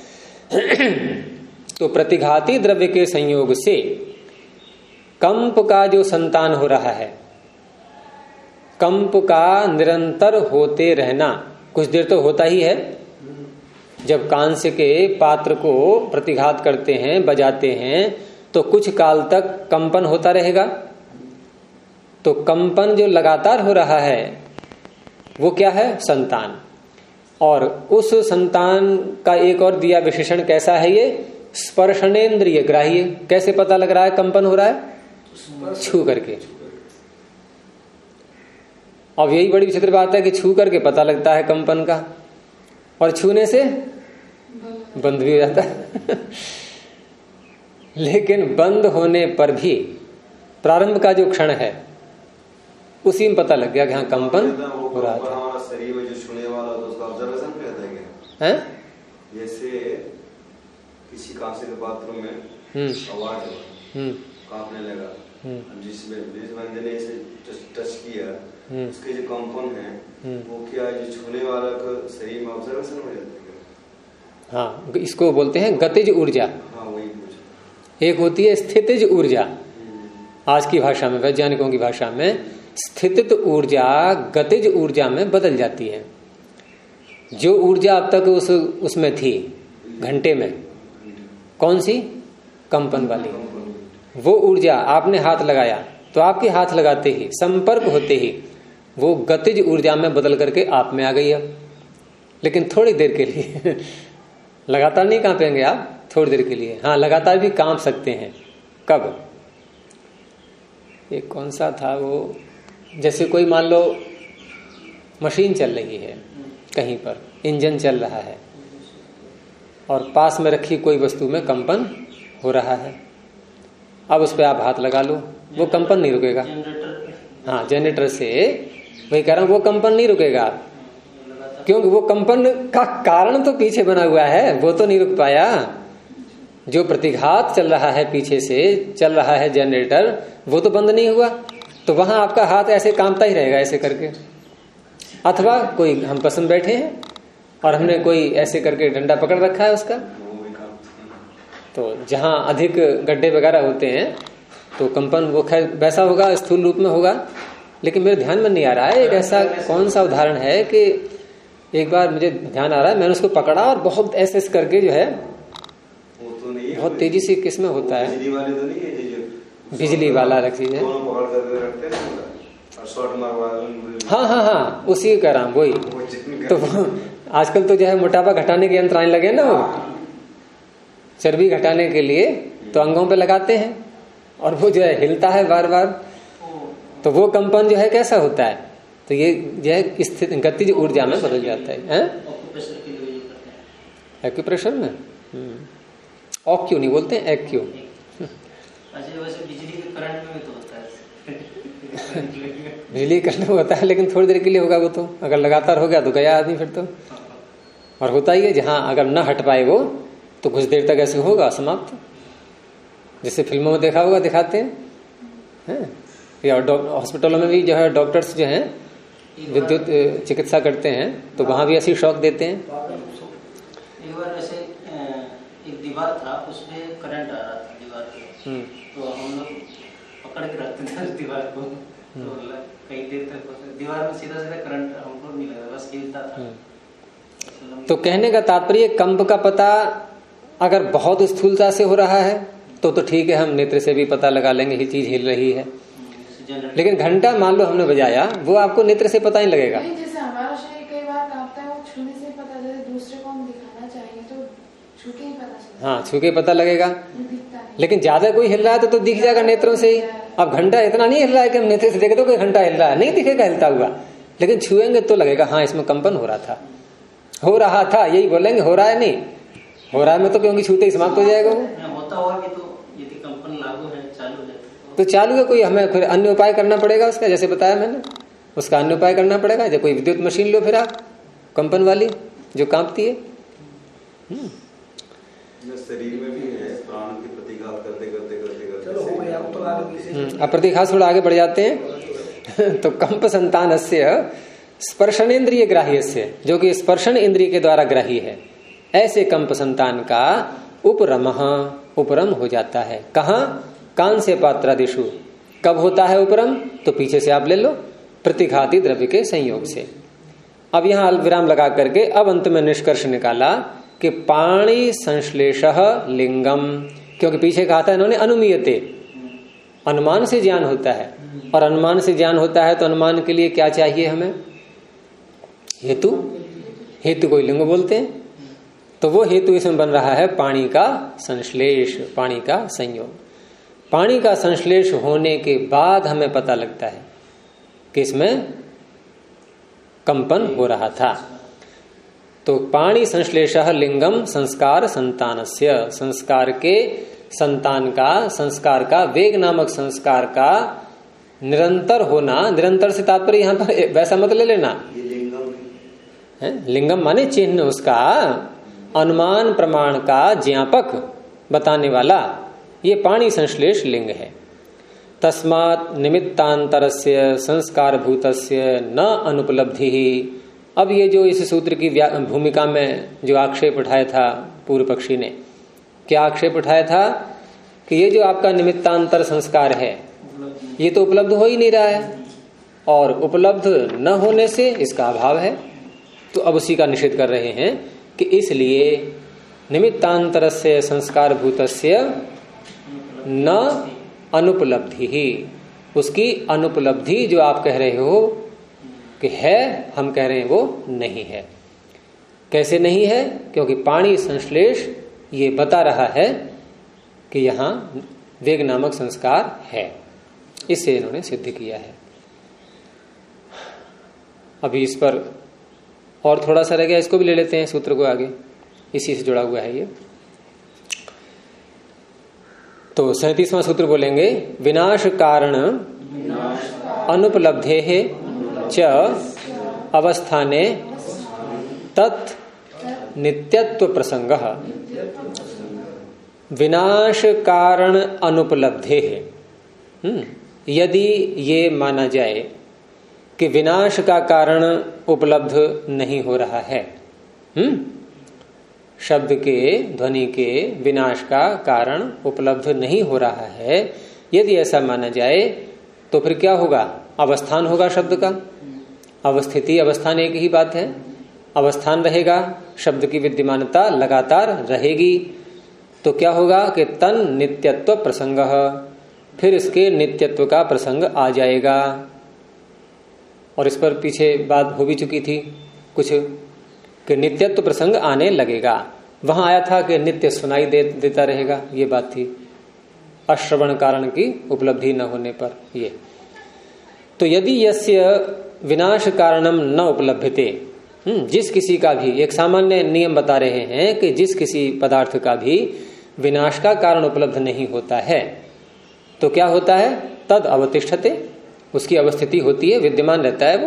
तो प्रतिघाती द्रव्य के संयोग से कंप का जो संतान हो रहा है, कंप का निरंतर होते रहना, कुछ देर तो होता ही है। जब कांस्य के पात्र को प्रतिघात करते हैं, बजाते हैं, तो कुछ काल तक कंपन होता रहेगा। तो कंपन जो लगातार हो रहा है वो क्या है? संतान। और उस संतान का एक और दिया विशेषण कैसा है? ये स्पर्शनेन्द्रिय ग्राह्य। कैसे पता लग रहा है कंपन हो रहा है? छू करके। अब यही बड़ी विचित्र बात है कि छू करके पता लगता है कंपन का, और छूने से बंद भी हो जाता है। लेकिन बंद होने पर भी प्रारंभ का जो क्षण है उसी में पता लग गया कि हाँ कंपन हो रहा था। हमारा शरीर में जो छूने वाला होता है उसका ऑब्जर्वेशन कहते हैं क्या? हैं? जैसे किसी कांसे के पात्र में आवाज कांपने लगा, जिसमें जिस बंदे ने इसे टच किया उसके जो कंपन है वो क्या जो छूने वाला का शरीर में ऑब्जर्वेशन हो जाता है? हाँ, इसको बोलते हैं गतिज ऊर्जा। हाँ, वही एक होती है स्थितिज ऊर्जा, आज की भाषा में, वैज्ञानिकों की भाषा में स्थितिज ऊर्जा गतिज ऊर्जा में बदल जाती है। जो ऊर्जा अब तक उसमें थी घंटे में, कौन सी? कंपन वाली। वो ऊर्जा आपने हाथ लगाया तो आपके हाथ लगाते ही, संपर्क होते ही वो गतिज ऊर्जा में बदल करके आप में आ गई अब, लेकिन थोड़ी देर के लिए लगातार नहीं कांपेंगे आप, थोड़ी देर के लिए। हाँ, लगातार भी कांप सकते हैं। कब? एक कौन सा था वो, जैसे कोई मान लो मशीन चल रही है कहीं पर, इंजन चल रहा है और पास में रखी कोई वस्तु में कंपन हो रहा है, अब उस पर आप हाथ लगा लो, वो कंपन नहीं रुकेगा। हाँ, जनरेटर से, वही कह रहा हूं, वो कंपन नहीं रुकेगा, क्योंकि वो कंपन का कारण तो पीछे बना हुआ है, वो तो नहीं रुक पाया। जो प्रतिघात चल रहा है पीछे से, चल रहा है जनरेटर, वो तो बंद नहीं हुआ, तो वहां आपका हाथ ऐसे कांपता ही रहेगा ऐसे करके। अथवा कोई, हम पसंद बैठे हैं और हमने कोई ऐसे करके डंडा पकड़ रखा है उसका, तो जहां अधिक गड्ढे वगैरह होते हैं तो कंपन वो खैर वैसा होगा, स्थूल रूप में होगा। लेकिन मेरे ध्यान में नहीं आ रहा है एक ऐसा कौन सा उदाहरण है कि एक बार मुझे ध्यान आ रहा है, मैंने उसको पकड़ा और बहुत ऐसे करके जो है, तो नहीं है, बहुत तेजी से किसमें होता है, बिजली वाले तो नहीं है, बिजली वाला रखी है। हाँ हाँ हाँ, उसी कह रहा हूँ, वही तो। आजकल तो जो है मोटापा घटाने के यंत्र आने लगे ना, वो चर्बी घटाने के लिए तो अंगों पे लगाते हैं और वो जो है हिलता है बार बार, तो वो कंपन जो है कैसा होता है, तो ये जो है स्थिति गतिज ऊर्जा में बदल जाता है। एक्यूप्रेशर में ऑक्यू नहीं बोलते हैं, एक्यू। बिजली के करंट में तो होता है। बिजली करंट में होता है, लेकिन थोड़ी देर के लिए होगा वो तो, अगर लगातार हो गया तो गया आदमी फिर तो। और होता ही है, जहां अगर न हट पाए वो तो कुछ देर तक ऐसे होगा समाप्त, जैसे फिल्मों में देखा होगा, दिखाते हैं। या हॉस्पिटलों में भी जो है डॉक्टर्स जो हैं विद्युत चिकित्सा करते हैं, तो वहां भी ऐसी शॉक देते हैं। एक बार ऐसे एक दीवार था, उसमें करंट आ रहा था दीवार पे, तो हम लोग पकड़ के रखते थे उस दीवार को, तो कई देर तक दीवार में सीधा सीधा करंट हमको नहीं लगा, बस हिलता था। तो कहने का तात्पर्य, कंप का पता अगर बहुत स्थूलता से हो रहा है तो ठीक है, हम नेत्र से भी पता लगा लेंगे ये चीज हिल रही है। लेकिन घंटा मान लो हमने बजाया, वो आपको नेत्र से पता ही लगेगा। जैसे हमारा शरीर कई बार कांपता है, वो छूने से पता चले, दूसरे को हम दिखाना चाहेंगे तो छू के ही पता चलेगा। हाँ, छू के पता लगेगा, लेकिन ज्यादा कोई हिल रहा है तो दिख जाएगा नेत्रों से ही। अब घंटा इतना नहीं हिल रहा है कि हम नेत्र से देखे तो कोई घंटा हिल रहा है, नहीं दिखेगा हिलता हुआ, लेकिन छुएंगे तो लगेगा हाँ इसमें कंपन हो रहा था, यही बोलेंगे। हो रहा है नहीं, हो रहा है में तो क्योंकि छूते ही समाप्त हो जाएगा वो। होता हुआ भी तो यदि कंपन लागू है, चालू है तो चालू है, कोई हमें फिर अन्य उपाय करना पड़ेगा उसका, जैसे बताया मैंने, उसका अन्य उपाय करना पड़ेगा। जब कोई विद्युत मशीन लो फिर आप, कंपन वाली जो कांपती है। शरीर में भी है, प्राण की प्रतिघात करते अब प्रतिघात थोड़ा आगे बढ़ जाते हैं। तो कंप संतानस्य स्पर्शनेन्द्रिय ग्राह्यस्य, जो कि स्पर्शन इंद्रिय के द्वारा ग्राही है, ऐसे कंप संतान का उपरम हो जाता है। कहाँ? कान से पात्रादिशु। कब होता है उपरम? तो पीछे से आप ले लो, प्रतिघाती द्रव्य के संयोग से। अब यहां विराम लगा करके अब अंत में निष्कर्ष निकाला कि पाणी संश्लेषः लिंगम, क्योंकि पीछे कहा था इन्होंने अनुमीयते, अनुमान से ज्ञान होता है, और अनुमान से ज्ञान होता है तो अनुमान के लिए क्या चाहिए हमें? हेतु। हेतु को लिंग बोलते हैं। तो वो हेतु इसमें बन रहा है पानी का संश्लेष, पानी का संयोग। पानी का संश्लेष होने के बाद हमें पता लगता है कि इसमें कंपन हो रहा था। तो पाणी संश्लेषः लिंगम संस्कार संतानस्य, संस्कार के संतान का, संस्कार का, वेग नामक संस्कार का निरंतर होना। निरंतर से तात्पर्य यहां पर वैसा मत ले लेना, लिंगम माने चिन्ह, उसका अनुमान प्रमाण का ज्ञापक बताने वाला, ये पाणी संश्लेष लिंग है। तस्मात् निमित्तांतरस्य संस्कार भूतस्य न अनुपलब्धि ही। अब ये जो इस सूत्र की भूमिका में जो आक्षेप उठाया था पूर्व पक्षी ने, क्या आक्षेप उठाया था कि ये जो आपका निमित्तांतर संस्कार है ये तो उपलब्ध हो ही नहीं रहा है, और उपलब्ध न होने से इसका अभाव है। तो अब उसी का निषेध कर रहे हैं कि इसलिए निमित्तांतरस्य संस्कार भूतस्य न अनुपलब्धि ही, उसकी अनुपलब्धि जो आप कह रहे हो कि है, हम कह रहे हैं वो नहीं है। कैसे नहीं है? क्योंकि पाणी संश्लेष ये बता रहा है कि यहां वेग नामक संस्कार है, इससे इन्होंने सिद्ध किया है। अभी इस पर और थोड़ा सा रह गया, इसको भी ले लेते हैं सूत्र को आगे, इसी से जुड़ा हुआ है ये। तो 37वां सूत्र बोलेंगे, विनाश कारण अनुपलब्धे च अवस्थाने तत् नित्यत्व प्रसंग। विनाश कारण अनुपलब्धे है, यदि ये माना जाए कि विनाश का कारण उपलब्ध नहीं हो रहा है, शब्द के ध्वनि के विनाश का कारण उपलब्ध नहीं हो रहा है, यदि ऐसा माना जाए तो फिर क्या होगा? अवस्थान होगा शब्द का। अवस्थिति अवस्थान एक ही बात है, अवस्थान रहेगा, शब्द की विद्यमानता लगातार रहेगी। तो क्या होगा कि तन नित्यत्व प्रसंग, फिर इसके नित्यत्व का प्रसंग आ जाएगा। और इस पर पीछे बात हो भी चुकी थी कुछ कि नित्यत्व प्रसंग आने लगेगा। वहां आया था कि नित्य सुनाई देता रहेगा, ये बात थी अश्रवण कारण की उपलब्धि न होने पर। ये तो यदि यस्य विनाश कारणम न उपलभ्यते, जिस किसी का भी, एक सामान्य नियम बता रहे हैं कि जिस किसी पदार्थ का भी विनाश का कारण उपलब्ध नहीं होता है तो क्या होता है? तद अवतिष्ठते, उसकी अवस्थिति होती है, विद्यमान रहता है वो।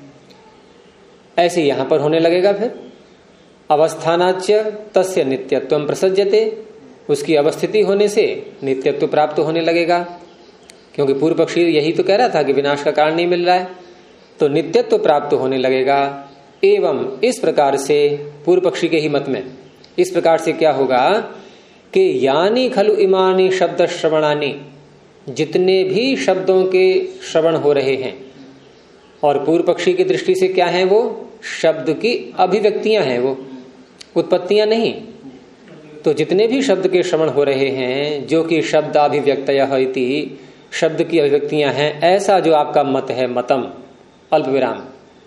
ऐसे यहां पर होने लगेगा। फिर अवस्थानाच्य तस्य नित्यत्वम प्रसज्यते, उसकी अवस्थिति होने से नित्यत्व प्राप्त होने लगेगा। क्योंकि पूर्व पक्षी यही तो कह रहा था कि विनाश का कारण नहीं मिल रहा है, तो नित्यत्व प्राप्त होने लगेगा। एवं इस प्रकार से पूर्व पक्षी के ही मत में इस प्रकार से क्या होगा कि यानी खलु इमानी शब्द श्रवणानी, जितने भी शब्दों के श्रवण हो रहे हैं, और पूर्व पक्षी की दृष्टि से क्या है? वो शब्द की अभिव्यक्तियां हैं, वो उत्पत्तियां नहीं। तो जितने भी शब्द के श्रवण हो रहे हैं, जो कि शब्द अभिव्यक्तयः इति, शब्द की अभिव्यक्तियां हैं, ऐसा जो आपका मत है, मतम अल्प विराम,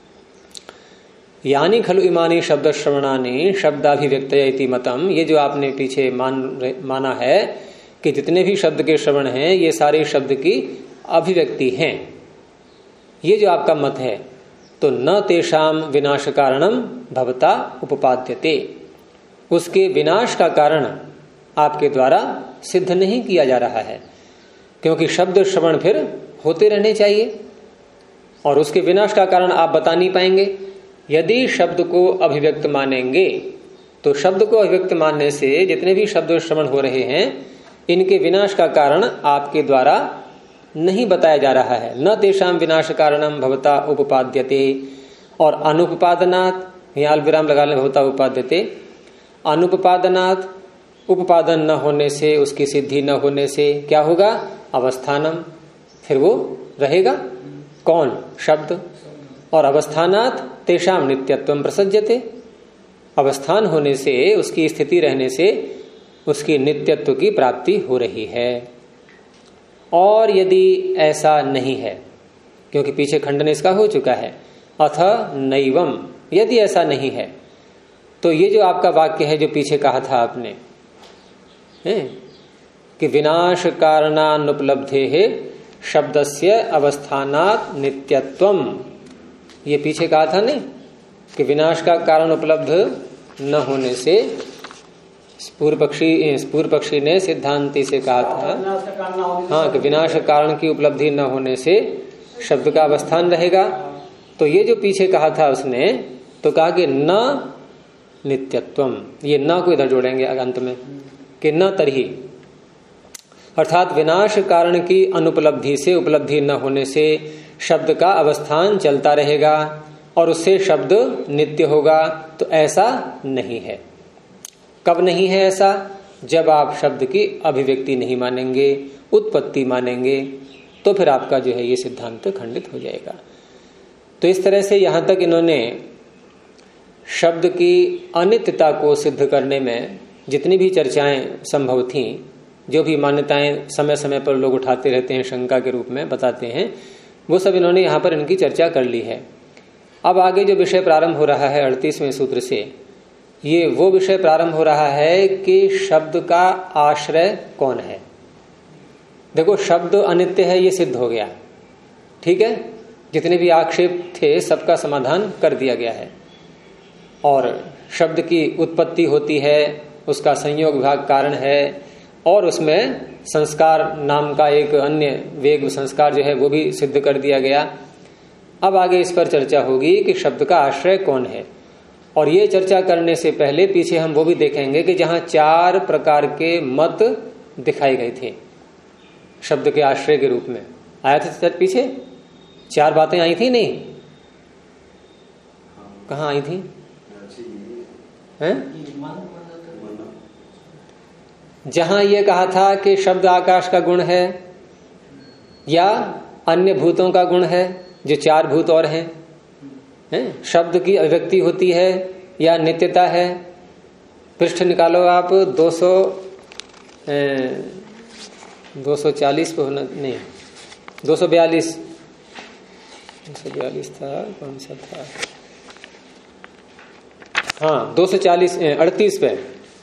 यानी खलु इमानी शब्द श्रवणानी शब्दाभिव्यक्तय इति मतम, ये जो आपने पीछे माना है कि जितने भी शब्द के श्रवण हैं ये सारे शब्द की अभिव्यक्ति हैं, ये जो आपका मत है, तो न तेषाम विनाश कारणम भवता उपपाद्यते, उसके विनाश का कारण आपके द्वारा सिद्ध नहीं किया जा रहा है। क्योंकि शब्द श्रवण फिर होते रहने चाहिए और उसके विनाश का कारण आप बता नहीं पाएंगे। यदि शब्द को अभिव्यक्त मानेंगे तो शब्द को अभिव्यक्त मानने से जितने भी शब्द श्रवण हो रहे हैं इनके विनाश का कारण आपके द्वारा नहीं बताया जा रहा है। न तेषाम विनाश कारणम भवता उपपाद्यते, और अनुपपादनात्, यहाँ विराम लगा ले, भवता उपाद्यते, अनुपपादनात्, उपपादन न होने से, उसकी सिद्धि न होने से क्या होगा? अवस्थानम, फिर वो रहेगा कौन? शब्द। और अवस्थानात् तेषाम नित्यत्वम प्रसज्यते, अवस्थान होने से, उसकी स्थिति रहने से उसकी नित्यत्व की प्राप्ति हो रही है। और यदि ऐसा नहीं है, क्योंकि पीछे खंडन इसका हो चुका है, अथ नैवम, यदि ऐसा नहीं है तो ये जो आपका वाक्य है जो पीछे कहा था आपने कि विनाश कारणानुपलब्धे है शब्दस्य अवस्थानात् नित्यत्वम, ये पीछे कहा था नहीं कि विनाश का कारण उपलब्ध न होने से पूर्व पक्षी ने सिद्धांति से कहा था हाँ कि विनाश कारण की उपलब्धि न होने से शब्द का अवस्थान रहेगा। तो ये जो पीछे कहा था उसने तो कहा कि न नित्यत्वम, ये न को इधर जोड़ेंगे अंत में कि न तरही, अर्थात विनाश कारण की अनुपलब्धि से, उपलब्धि न होने से शब्द का अवस्थान चलता रहेगा और उससे शब्द नित्य होगा। तो ऐसा नहीं है। कब नहीं है ऐसा? जब आप शब्द की अभिव्यक्ति नहीं मानेंगे, उत्पत्ति मानेंगे, तो फिर आपका जो है ये सिद्धांत खंडित हो जाएगा। तो इस तरह से यहां तक इन्होंने शब्द की अनित्यता को सिद्ध करने में जितनी भी चर्चाएं संभव थीं, जो भी मान्यताएं समय समय पर लोग उठाते रहते हैं, शंका के रूप में बताते हैं, वो सब इन्होंने यहां पर इनकी चर्चा कर ली है। अब आगे जो विषय प्रारंभ हो रहा है 38वें सूत्र से, ये वो विषय प्रारंभ हो रहा है कि शब्द का आश्रय कौन है। देखो, शब्द अनित्य है, ये सिद्ध हो गया, ठीक है। जितने भी आक्षेप थे सबका समाधान कर दिया गया है। और शब्द की उत्पत्ति होती है, उसका संयोग विभाग कारण है, और उसमें संस्कार नाम का एक अन्य वेग संस्कार जो है वो भी सिद्ध कर दिया गया। अब आगे इस पर चर्चा होगी कि शब्द का आश्रय कौन है। और ये चर्चा करने से पहले पीछे हम वो भी देखेंगे कि जहां 4 प्रकार के मत दिखाए गए थे शब्द के आश्रय के रूप में, आया था पीछे 4 बातें आई थी, नहीं? कहाँ आई थी? हैं? जहां ये कहा था कि शब्द आकाश का गुण है या अन्य भूतों का गुण है, जो 4 भूत और हैं, शब्द की अभिव्यक्ति होती है या नित्यता है। पृष्ठ निकालो आप, 240 पे होना, नहीं 242 था, कौन सा था? हाँ 38 पे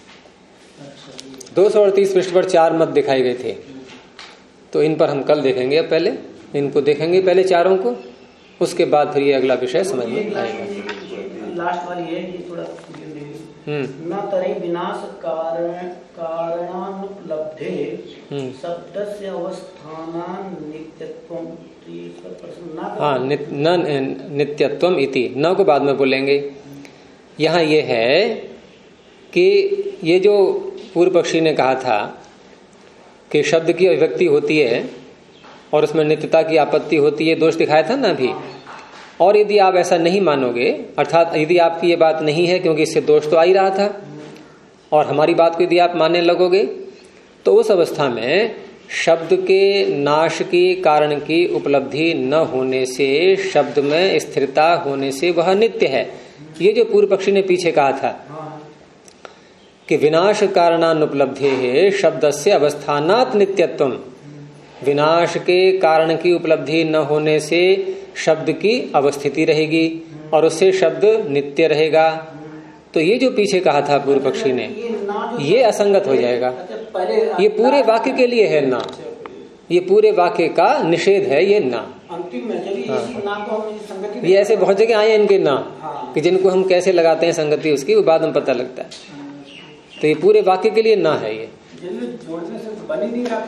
238 पृष्ठ पर 4 मत दिखाए गए थे। तो इन पर हम कल देखेंगे। अब पहले इनको देखेंगे, पहले 4 को, उसके बाद फिर ये अगला विषय समझ में आएगा। लास्ट वाली है ये थोड़ा न तरे विनाश कारणानुपलब्धे शब्दस्य अवस्थानान् नित्यत्वम्। हाँ, नित्यत्वम इति, न को बाद में बोलेंगे। यहाँ ये है कि ये जो पूर्व पक्षी ने कहा था कि शब्द की अभिव्यक्ति होती है और उसमें नित्यता की आपत्ति होती है, दोष दिखाया था ना अभी। और यदि आप ऐसा नहीं मानोगे, अर्थात यदि आपकी ये बात नहीं है, क्योंकि इससे दोष तो आ ही रहा था, और हमारी बात को यदि आप मानने लगोगे, तो उस अवस्था में शब्द के नाश की कारण की उपलब्धि न होने से, शब्द में स्थिरता होने से वह नित्य है। ये जो पूर्व पक्षी ने पीछे कहा था कि विनाश कारणानुपलब्धे शब्दस्य अवस्थानात् नित्यत्वम्, विनाश के कारण की उपलब्धि न होने से शब्द की अवस्थिति रहेगी और उससे शब्द नित्य रहेगा। तो ये जो पीछे कहा था पूर्व पक्षी ने, ये असंगत हो जाएगा। ये पूरे वाक्य के लिए है ना, ये पूरे वाक्य का निषेध है ये ना। अंतिम में ये ऐसे बहुत जगह आए इनके ना, कि जिनको हम कैसे लगाते हैं संगति उसकी, वो बाद में पता लगता है। तो ये पूरे वाक्य के लिए ना है ये। जोड़ने से बन ही नहीं रहा।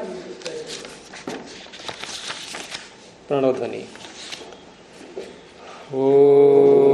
प्रणव ध्वनि। ओ